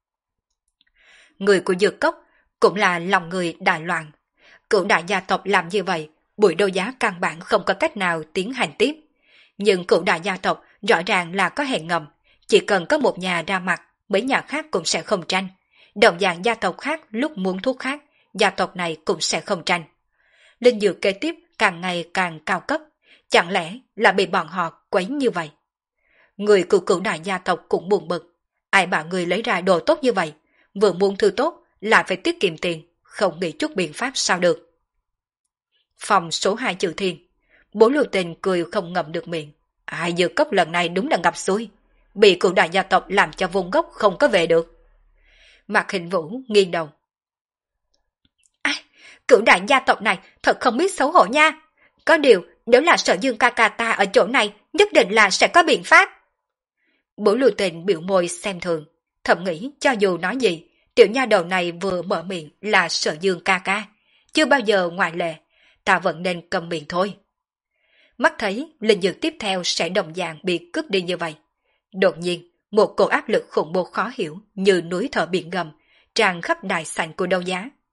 A: Người của dược cốc cũng là lòng người đại loạn. Cửu đại gia tộc làm như vậy, buổi đấu giá căn bản không có cách nào tiến hành tiếp. Nhưng cửu đại gia tộc rõ ràng là có hẹn ngầm, chỉ cần có một nhà ra mặt, mấy nhà khác cũng sẽ không tranh. Đồng dạng gia tộc khác lúc muốn thuốc khác, gia tộc này cũng sẽ không tranh. Linh dược kế tiếp càng ngày càng cao cấp, chẳng lẽ là bị bọn họ quấy như vậy? Người của cửu đại gia tộc cũng buồn bực, ai bảo người lấy ra đồ tốt như vậy, vừa muốn thư tốt lại phải tiết kiệm tiền, không nghĩ chút biện pháp sao được. Phòng số hai Trừ Thiên, Bố Lưu Tình cười không ngậm được miệng. Ai dược cốc lần này đúng là ngập xuôi, bị cửu đại gia tộc làm cho vùng gốc không có về được. Mạc Hình Vũ nghiêng đầu. Ai, cửu đại gia tộc này thật không biết xấu hổ nha. Có điều, nếu là Sở Dương ca ca ta ở chỗ này, nhất định là sẽ có biện pháp. Bố Lưu Tình biểu môi xem thường, thầm nghĩ cho dù nói gì, tiểu nha đầu này vừa mở miệng là Sở Dương ca ca, chưa bao giờ ngoại lệ, ta vẫn nên cầm miệng thôi. Mắt thấy linh dược tiếp theo sẽ đồng dạng bị cướp đi như vậy. Đột nhiên, một cổ áp lực khủng bố khó hiểu như núi thở biển gầm, tràn khắp đại sảnh của đấu giá.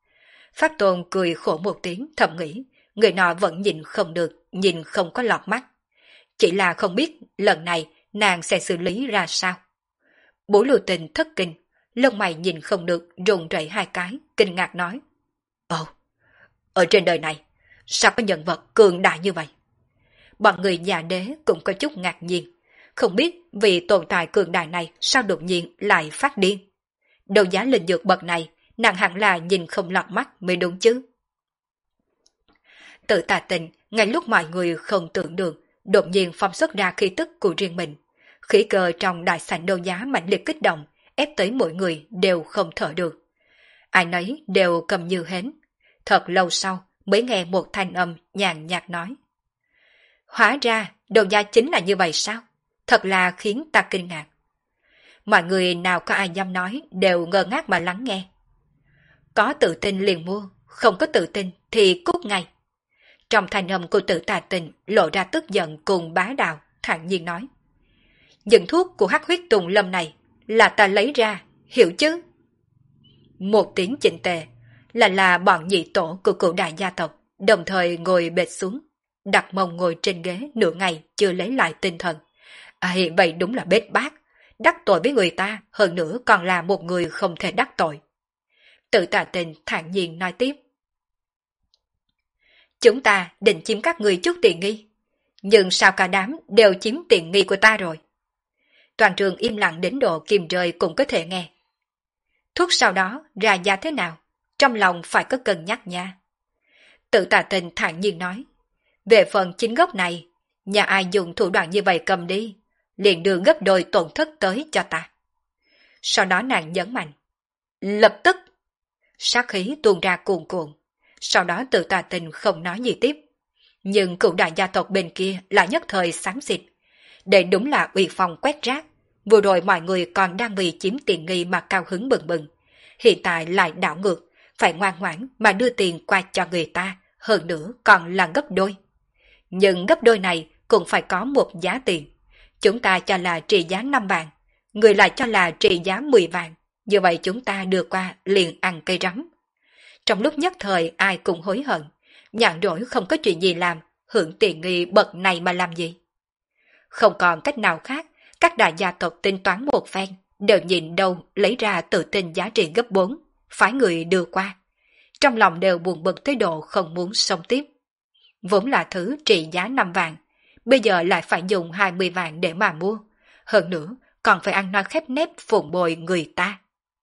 A: Phát Tôn cười khổ một tiếng thầm nghĩ, người nọ vẫn nhìn không được, nhìn không có lọt mắt. Chỉ là không biết lần này nàng sẽ xử lý ra sao. Bố Lưu Tình thất kinh, lông mày nhìn không được run rẩy hai cái, kinh ngạc nói. Ồ, ở trên đời này, sao có nhân vật cường đại như vậy? Bọn người nhà đế cũng có chút ngạc nhiên, không biết vì tồn tại cường đại này sao đột nhiên lại phát điên. Đầu giá linh dược bậc này, nàng hẳn là nhìn không lọt mắt mới đúng chứ. Tự Tà Tình, ngay lúc mọi người không tưởng được, đột nhiên phóng xuất ra khí tức của riêng mình. Khí cơ trong đại sảnh đấu giá mạnh liệt kích động, ép tới mỗi người đều không thở được. Ai nấy đều cầm như hến. Thật lâu sau mới nghe một thanh âm nhàn nhạt nói. Hóa ra, đấu giá chính là như vậy sao? Thật là khiến ta kinh ngạc. Mọi người nào có ai dám nói đều ngơ ngác mà lắng nghe. Có tự tin liền mua, không có tự tin thì cút ngay. Trong thanh âm của Tự Tà Tình lộ ra tức giận cùng bá đạo, thản nhiên nói. Những thuốc của hắc huyết tùng lâm này là ta lấy ra, hiểu chứ? Một tiếng chỉnh tề, là là bọn nhị tổ của cựu đại gia tộc, đồng thời ngồi bệt xuống, đặt mông ngồi trên ghế nửa ngày chưa lấy lại tinh thần. À, vậy đúng là bết bát, đắc tội với người ta, hơn nữa còn là một người không thể đắc tội. Tự Tà Tình thản nhiên nói tiếp. Chúng ta định chiếm các người chút tiền nghi, nhưng sao cả đám đều chiếm tiền nghi của ta rồi? Toàn trường im lặng đến độ kìm rơi cũng có thể nghe. Thuốc sau đó ra giá thế nào, trong lòng phải có cân nhắc nha. Tự Tà Tình thản nhiên nói. Về phần chính gốc này, nhà ai dùng thủ đoạn như vậy cầm đi, liền đưa gấp đôi tổn thất tới cho ta. Sau đó nàng nhấn mạnh. Lập tức! Sát khí tuôn ra cuồn cuộn. Sau đó Tự Tà Tình không nói gì tiếp. Nhưng cựu đại gia tộc bên kia lại nhất thời xám xịt. Đây đúng là uy phong quét rác. Vừa rồi mọi người còn đang vì chiếm tiền nghi mà cao hứng bừng bừng. Hiện tại lại đảo ngược, phải ngoan ngoãn mà đưa tiền qua cho người ta, hơn nữa còn là gấp đôi. Nhưng gấp đôi này cũng phải có một giá tiền. Chúng ta cho là trị giá năm vạn, người lại cho là trị giá mười vạn. Như vậy chúng ta đưa qua liền ăn cây rắm. Trong lúc nhất thời ai cũng hối hận, nhàn rỗi không có chuyện gì làm, hưởng tiền nghi bậc này mà làm gì. Không còn cách nào khác, các đại gia tộc tính toán một phen, đều nhìn đâu lấy ra tự tin giá trị gấp bốn, phái người đưa qua. Trong lòng đều buồn bực tới độ không muốn sống tiếp. Vốn là thứ trị giá năm vạn, bây giờ lại phải dùng hai mươi vạn để mà mua. Hơn nữa, còn phải ăn nói khép nép phụng bồi người ta.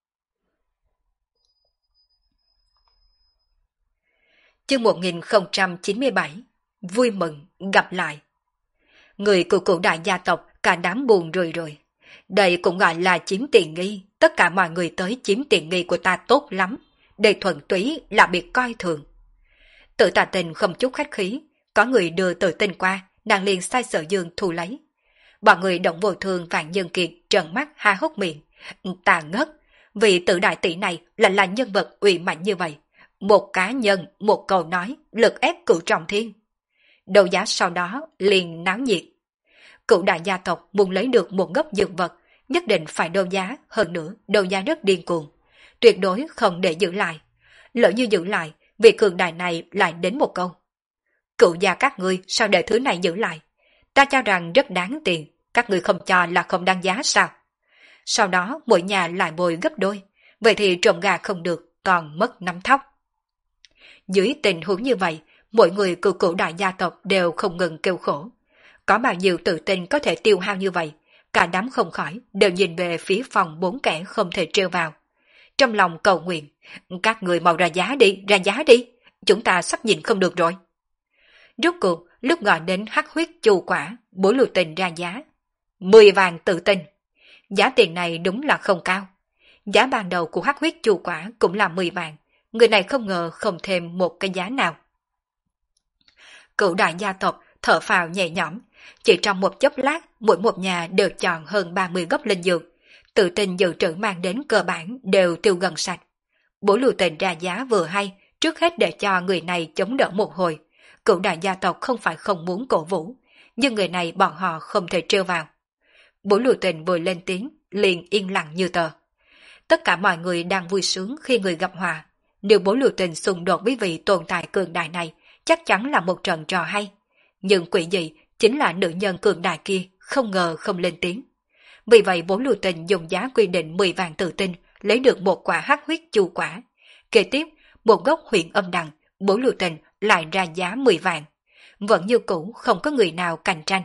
A: Chương một nghìn không trăm chín mươi bảy. Vui mừng, gặp lại. Người của cụ đại gia tộc cả đám buồn rồi rồi. Đây cũng gọi là chiếm tiền nghi. Tất cả mọi người tới chiếm tiền nghi của ta tốt lắm. Đây thuần túy là bị coi thường. Tự Tà Tình không chút khách khí. Có người đưa Tự Tình qua, nàng liền sai Sở Dương thu lấy. Bọn người động vô thương Vạn Nhân Kiệt trợn mắt há hốc miệng. Ta ngất. Vì Tự đại tỷ này là là nhân vật uy mạnh như vậy. Một cá nhân, một câu nói, lực ép cửu trọng thiên. Đấu giá sau đó liền náo nhiệt. Cửu đại gia tộc muốn lấy được một gốc dược vật, nhất định phải đấu giá, hơn nữa đấu giá rất điên cuồng. Tuyệt đối không để giữ lại. Lỡ như giữ lại, vị cường đại này lại đến một câu. Cửu gia các ngươi sao để thứ này giữ lại? Ta cho rằng rất đáng tiền, các ngươi không cho là không đáng giá sao? Sau đó mỗi nhà lại bồi gấp đôi, vậy thì trộm gà không được, còn mất nắm thóc. Dưới tình huống như vậy, mỗi người của cửu đại gia tộc đều không ngừng kêu khổ. Có bao nhiêu tự tin có thể tiêu hao như vậy, cả đám không khỏi đều nhìn về phía phòng bốn kẻ không thể trêu vào. Trong lòng cầu nguyện, các người mau ra giá đi, ra giá đi, chúng ta sắp nhìn không được rồi. Rốt cuộc, lúc gọi đến hắc huyết chu quả, Bố Lưu Tình ra giá. Mười vàng tự tin. Giá tiền này đúng là không cao. Giá ban đầu của hắc huyết chu quả cũng là mười vàng. Người này không ngờ không thêm một cái giá nào. Cửu đại gia tộc thở phào nhẹ nhõm, chỉ trong một chốc lát mỗi một nhà đều chọn hơn ba mươi gốc linh dược, tự tin dự trữ mang đến cơ bản đều tiêu gần sạch. Bố Lưu Tình ra giá vừa hay, trước hết để cho người này chống đỡ một hồi. Cửu đại gia tộc không phải không muốn cổ vũ, nhưng người này bọn họ không thể trêu vào. Bố Lưu Tình vừa lên tiếng, liền yên lặng như tờ. Tất cả mọi người đang vui sướng khi người gặp hòa, Nếu Bố Lưu Tình xung đột với vị tồn tại cường đại này, chắc chắn là một trận trò hay. Nhưng quỷ dị chính là nữ nhân cường đại kia không ngờ không lên tiếng. Vì vậy Bố Lưu Tình dùng giá quy định mười vạn tự tinh lấy được một quả hắc huyết chu quả. Kế tiếp, một gốc huyện âm đằng, Bố Lưu Tình lại ra giá mười vạn. Vẫn như cũ không có người nào cạnh tranh.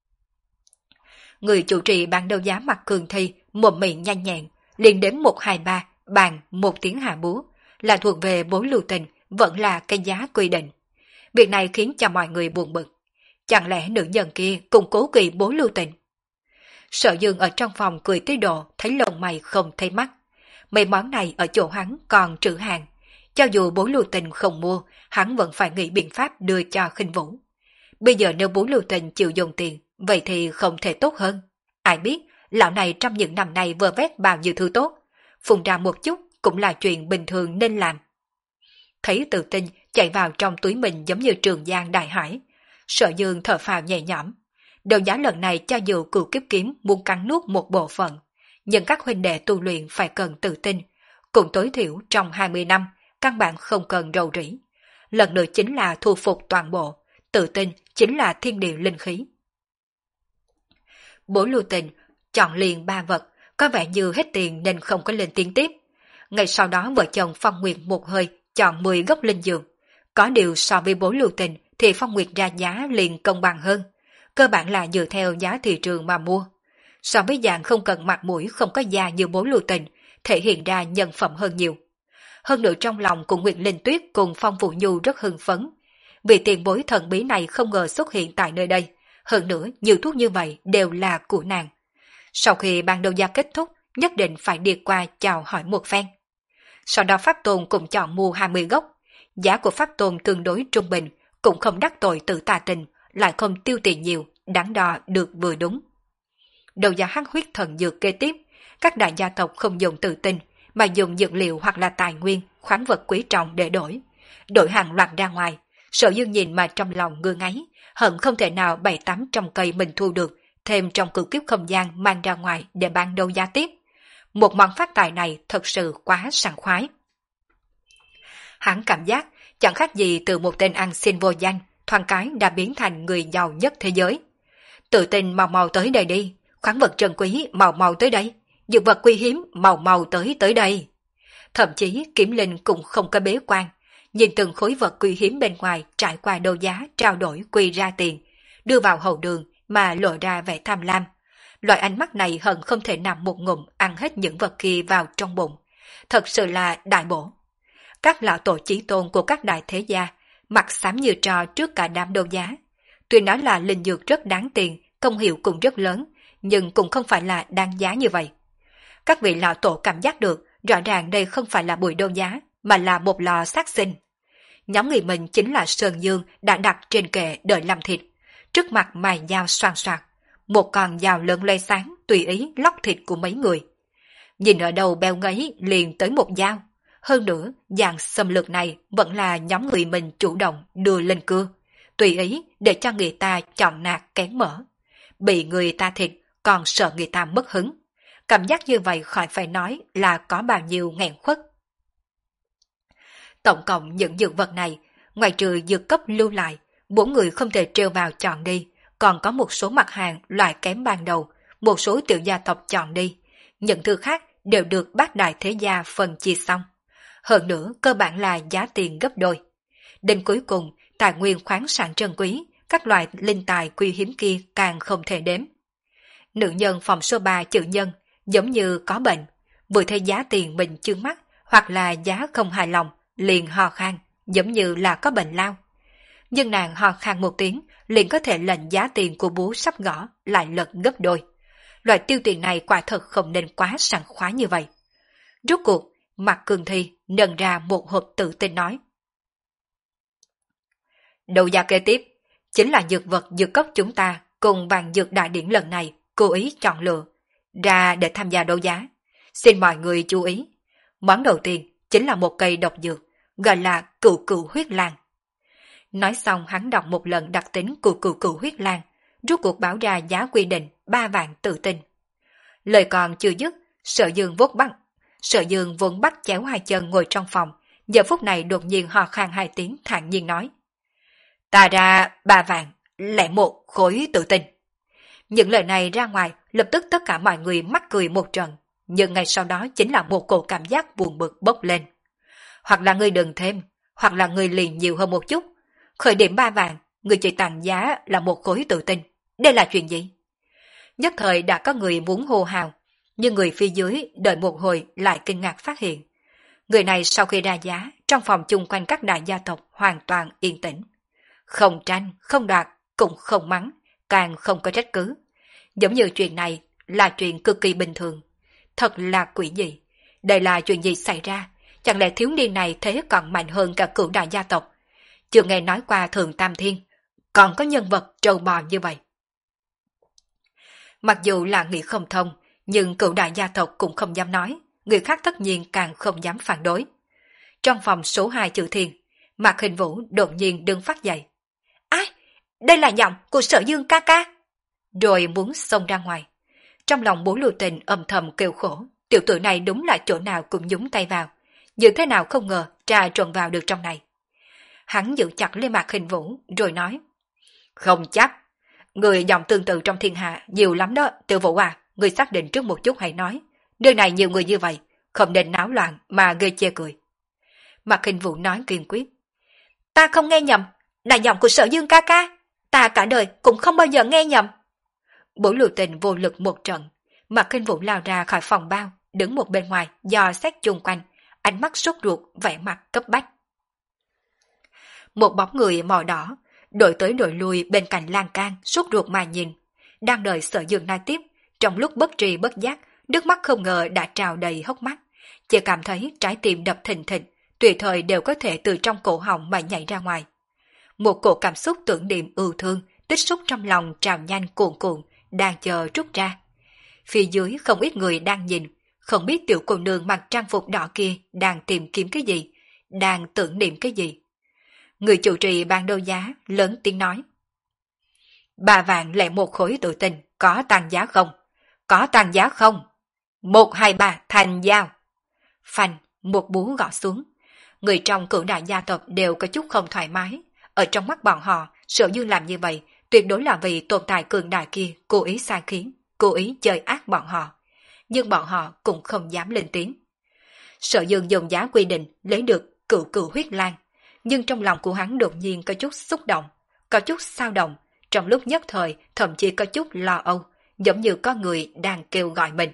A: Người chủ trì ban đấu giá mặt cường thi, mồm miệng nhanh nhẹn, liền đến một hai ba, bàn một tiếng hạ búa, là thuộc về Bố Lưu Tình, vẫn là cái giá quy định. Việc này khiến cho mọi người buồn bực. Chẳng lẽ nữ nhân kia cũng cố kỵ Bố Lưu Tình? Sở Dương ở trong phòng cười tới độ thấy lông mày không thấy mắt. Mấy món này ở chỗ hắn còn trữ hàng. Cho dù Bố Lưu Tình không mua, hắn vẫn phải nghĩ biện pháp đưa cho Khinh Vũ. Bây giờ nếu Bố Lưu Tình chịu dùng tiền, vậy thì không thể tốt hơn. Ai biết, lão này trong những năm nay vơ vét bao nhiêu thứ tốt. Phùng ra một chút cũng là chuyện bình thường nên làm. Thấy Tự Tinh chạy vào trong túi mình giống như Trường Giang đại hải. Sở Dương thở phào nhẹ nhõm. Đấu giá lần này cho dù Cửu Kiếp Kiếm muốn cắn nuốt một bộ phận, nhưng các huynh đệ tu luyện phải cần tự tin, cũng tối thiểu trong hai mươi năm, căn bản không cần rầu rĩ. Lần nữa chính là thu phục toàn bộ, tự tin chính là thiên địa linh khí. Bố Lưu Tình chọn liền ba vật, có vẻ như hết tiền nên không có lên tiếng tiếp. Ngày sau đó vợ chồng Phong Nguyệt một hơi chọn mười gốc linh dược. Có điều so với Bố Lưu Tình thì Phong Nguyệt ra giá liền công bằng hơn. Cơ bản là dựa theo giá thị trường mà mua. So với dạng không cần mặt mũi không có da như Bố Lưu Tình, thể hiện ra nhân phẩm hơn nhiều. Hơn nữa trong lòng của Nguyệt Linh Tuyết cùng Phong Vũ Nhu rất hưng phấn. Vì tiền bối thần bí này không ngờ xuất hiện tại nơi đây. Hơn nữa nhiều thuốc như vậy đều là của nàng. Sau khi ban đấu giá kết thúc, nhất định phải đi qua chào hỏi một phen. Sau đó Pháp Tôn cũng chọn mua hai mươi gốc. Giá của Pháp Tôn tương đối trung bình, cũng không đắc tội tự tà tình, lại không tiêu tiền nhiều, đáng đo được vừa đúng. Đầu giá hắc huyết thần dược kế tiếp, các đại gia tộc không dùng tự tin, mà dùng dược liệu hoặc là tài nguyên, khoáng vật quý trọng để đổi. Đổi hàng loạt ra ngoài, Sở Dương nhìn mà trong lòng ngơ ngáy, hận không thể nào bảy tám trăm cây mình thu được, thêm trong cửu kiếp không gian mang ra ngoài để bán đấu giá tiếp. Một món phát tài này thật sự quá sảng khoái. Hắn cảm giác chẳng khác gì từ một tên ăn xin vô danh, thoáng cái đã biến thành người giàu nhất thế giới. Tự tin mau mau tới đây đi, khoáng vật trân quý mau mau tới đây, dược vật quý hiếm mau mau tới tới đây. Thậm chí Kiếm Linh cũng không có bế quan, nhìn từng khối vật quý hiếm bên ngoài trải qua đấu giá trao đổi quy ra tiền, đưa vào hậu đường mà lộ ra vẻ tham lam. Loại ánh mắt này hận không thể nằm một ngụm ăn hết những vật kia vào trong bụng. Thật sự là đại bổ. Các lão tổ chí tôn của các đại thế gia mặt xám như trò trước cả đám đấu giá. Tuy nói là linh dược rất đáng tiền, công hiệu cũng rất lớn, nhưng cũng không phải là đáng giá như vậy. Các vị lão tổ cảm giác được rõ ràng đây không phải là buổi đấu giá, mà là một lò sát sinh. Nhóm người mình chính là Sơn Dương đã đặt trên kệ đợi làm thịt, trước mặt mài dao xoàn xoạc, một con dao lớn loe sáng tùy ý lóc thịt của mấy người. Nhìn ở đầu beo ngấy liền tới một dao. Hơn nữa, dạng xâm lược này vẫn là nhóm người mình chủ động đưa lên cưa, tùy ý để cho người ta chọn nạt kén mỡ. Bị người ta thịt còn sợ người ta mất hứng. Cảm giác như vậy khỏi phải nói là có bao nhiêu nghẹn khuất. Tổng cộng những dược vật này, ngoài trừ dược cấp lưu lại, bốn người không thể treo vào chọn đi, còn có một số mặt hàng loại kém ban đầu, một số tiểu gia tộc chọn đi. Những thứ khác đều được bát đại thế gia phân chia xong. Hơn nữa cơ bản là giá tiền gấp đôi. Đến cuối cùng, tài nguyên khoáng sản trân quý, các loại linh tài quý hiếm kia càng không thể đếm. Nữ nhân phòng số ba chữ nhân, giống như có bệnh, vừa thấy giá tiền mình chướng mắt, hoặc là giá không hài lòng, liền ho khan, giống như là có bệnh lao. Nhưng nàng ho khan một tiếng, liền có thể lệnh giá tiền của bố sắp gõ lại lật gấp đôi. Loại tiêu tiền này quả thật không nên quá sảng khoái như vậy. Rốt cuộc, Mạc Cường Thi nâng ra một hộp tự tin nói. Đầu giá kế tiếp, chính là dược vật dược cốc chúng ta cùng vàng dược đại điển lần này cố ý chọn lựa, ra để tham gia đấu giá. Xin mọi người chú ý. Món đầu tiên chính là một cây độc dược, gọi là cửu cửu huyết lan. Nói xong hắn đọc một lần đặc tính của cửu cửu huyết lan, rút cuộc báo ra giá quy định ba vạn tự tin. Lời còn chưa dứt, Sở Dương vốt bắt. Sở Dương vốn bắt chéo hai chân ngồi trong phòng, giờ phút này đột nhiên hò khan hai tiếng thản nhiên nói. Ta ra ba vàng, lẻ một khối tự tin. Những lời này ra ngoài, lập tức tất cả mọi người mắc cười một trận, nhưng ngay sau đó chính là một cổ cảm giác buồn bực bốc lên. Hoặc là người đừng thêm, hoặc là người liền nhiều hơn một chút. Khởi điểm ba vàng, người chỉ tặng giá là một khối tự tin. Đây là chuyện gì? Nhất thời đã có người muốn hô hào, nhưng người phía dưới đợi một hồi lại kinh ngạc phát hiện. Người này sau khi ra giá, trong phòng chung quanh các đại gia tộc hoàn toàn yên tĩnh. Không tranh, không đoạt, cũng không mắng, càng không có trách cứ. Giống như chuyện này là chuyện cực kỳ bình thường. Thật là quỷ gì? Đây là chuyện gì xảy ra? Chẳng lẽ thiếu niên này thế còn mạnh hơn cả cửu đại gia tộc? Chưa nghe nói qua Thượng Tam Thiên, còn có nhân vật trâu bò như vậy. Mặc dù là nghĩ không thông, nhưng cửu đại gia tộc cũng không dám nói, người khác tất nhiên càng không dám phản đối. Trong phòng số hai chữ Thiên, Mạc Hình Vũ đột nhiên đứng phát dậy. Ai? Đây là giọng của Sở Dương ca ca. Rồi muốn xông ra ngoài. Trong lòng Bố Lưu Tình âm thầm kêu khổ, tiểu tử này đúng là chỗ nào cũng nhúng tay vào. Như thế nào không ngờ trà trộn vào được trong này. Hắn giữ chặt lên Mạc Hình Vũ rồi nói. Không chắc. Người dòng tương tự trong thiên hạ nhiều lắm đó, Tiểu Vũ à, người xác định trước một chút hãy nói. Nơi này nhiều người như vậy, không nên náo loạn mà gây chê cười. Mạc Hình Vũ nói kiên quyết. Ta không nghe nhầm, là giọng của Sở Dương ca ca. Ta cả đời cũng không bao giờ nghe nhầm. Bố Lưu Tình vô lực một trận. Mạc Hình Vũ lao ra khỏi phòng bao, đứng một bên ngoài dò xét chung quanh, ánh mắt sốt ruột, vẻ mặt cấp bách. Một bóng người màu đỏ, đổi tới đổi lui bên cạnh lan can, sốt ruột mà nhìn. Đang đợi Sở Dương nói tiếp, trong lúc bất tri bất giác, nước mắt không ngờ đã trào đầy hốc mắt. Chỉ cảm thấy trái tim đập thình thịch, tùy thời đều có thể từ trong cổ họng mà nhảy ra ngoài. Một cổ cảm xúc tưởng niệm ưu thương, tích xúc trong lòng trào nhanh cuồn cuộn, đang chờ trút ra. Phía dưới không ít người đang nhìn, không biết tiểu cô nương mặc trang phục đỏ kia đang tìm kiếm cái gì, đang tưởng niệm cái gì. Người chủ trì ban đấu giá lớn tiếng nói. Ba vạn lẻ một khối tự tin, có tăng giá không? Có tăng giá không? Một hai ba thành giao. Phanh, một búa gõ xuống. Người trong cửu đại gia tộc đều có chút không thoải mái. Ở trong mắt bọn họ, Sở Dương làm như vậy tuyệt đối là vì tồn tại cường đại kia cố ý sai khiến, cố ý chơi ác bọn họ. Nhưng bọn họ cũng không dám lên tiếng. Sở Dương dùng giá quy định lấy được cửu cửu huyết lan, nhưng trong lòng của hắn đột nhiên có chút xúc động, có chút xao động, trong lúc nhất thời thậm chí có chút lo âu, giống như có người đang kêu gọi mình.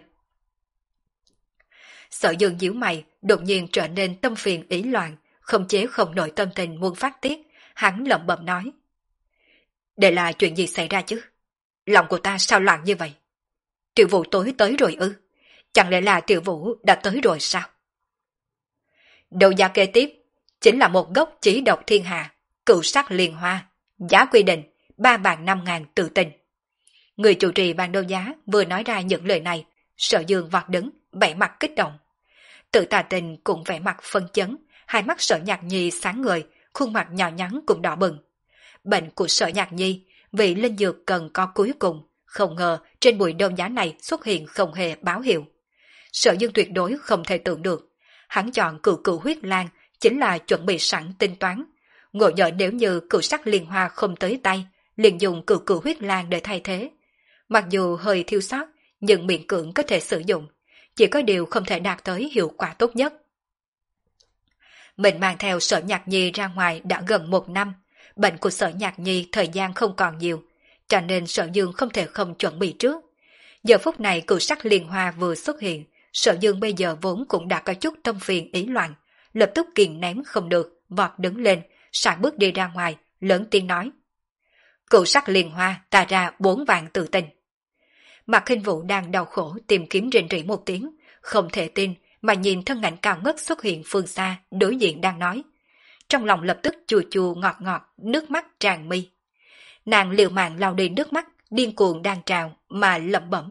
A: Sở Dương nhíu mày, đột nhiên trở nên tâm phiền ý loạn, không chế không nổi tâm tình muốn phát tiết, hắn lẩm bẩm nói. Đây là chuyện gì xảy ra chứ? Lòng của ta sao loạn như vậy? Tiểu Vũ tối tới rồi ư? Chẳng lẽ là Tiểu Vũ đã tới rồi sao? Đầu giá kế tiếp chính là một gốc chỉ độc thiên hạ, cửu sắc liên hoa, giá quy định ba vạn năm ngàn tự tin. Người chủ trì ban đấu giá vừa nói ra những lời này, Sở Dương vọt đứng, vẻ mặt kích động. Tự Tà Tình cũng vẻ mặt phân chấn, hai mắt Sở Nhạc Nhi sáng ngời, khuôn mặt nhỏ nhắn cũng đỏ bừng. Bệnh của Sở Nhạc Nhi vì linh dược cần có cuối cùng, không ngờ trên buổi đấu giá này xuất hiện không hề báo hiệu. Sở Dương tuyệt đối không thể tưởng được, hắn chọn cửu cửu huyết lan chính là chuẩn bị sẵn tính toán. Ngộ nhỡ nếu như cửu sắc liên hoa không tới tay, liền dùng cửu cửu huyết lan để thay thế. Mặc dù hơi thiếu sót, nhưng miễn cưỡng có thể sử dụng, chỉ có điều không thể đạt tới hiệu quả tốt nhất. Mình mang theo Sở Nhạc Nhi ra ngoài đã gần một năm, bệnh của Sở Nhạc Nhi thời gian không còn nhiều, cho nên Sở Dương không thể không chuẩn bị trước. Giờ phút này cửu sắc liên hoa vừa xuất hiện, Sở Dương bây giờ vốn cũng đã có chút tâm phiền ý loạn, lập tức kìm nén không được, vọt đứng lên, sải bước đi ra ngoài, lớn tiếng nói. Cửu sắc liên hoa ta ra bốn vạn tự tin. Mạc Hình Vũ đang đau khổ tìm kiếm rình rỉ một tiếng, không thể tin mà nhìn thân ảnh cao ngất xuất hiện phương xa, đối diện đang nói. Trong lòng lập tức chua chua ngọt ngọt, nước mắt tràn mi. Nàng liều mạng lau đi nước mắt, điên cuồng đang trào mà lẩm bẩm.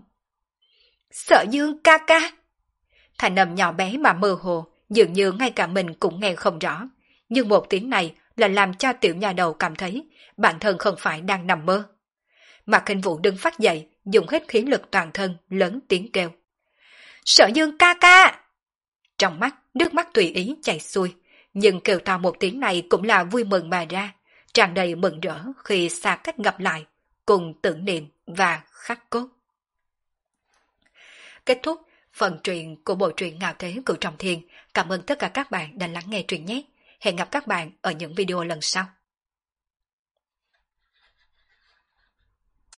A: Sở Dương ca ca. Thành âm nhỏ bé mà mơ hồ, dường như ngay cả mình cũng nghe không rõ. Nhưng một tiếng này là làm cho tiểu nhà đầu cảm thấy bản thân không phải đang nằm mơ. Mạc Hình Vũ đứng phát dậy, dùng hết khí lực toàn thân, lớn tiếng kêu. Sở Dương ca ca! Trong mắt, nước mắt tùy ý chảy xuôi, Nhưng kêu to một tiếng này cũng là vui mừng mà ra, tràn đầy mừng rỡ khi xa cách gặp lại, cùng tưởng niệm và khắc cốt. Kết thúc phần truyện của bộ truyện Ngạo Thế Cửu Trọng Thiên. Cảm ơn tất cả các bạn đã lắng nghe truyện nhé. Hẹn gặp các bạn ở những video lần sau.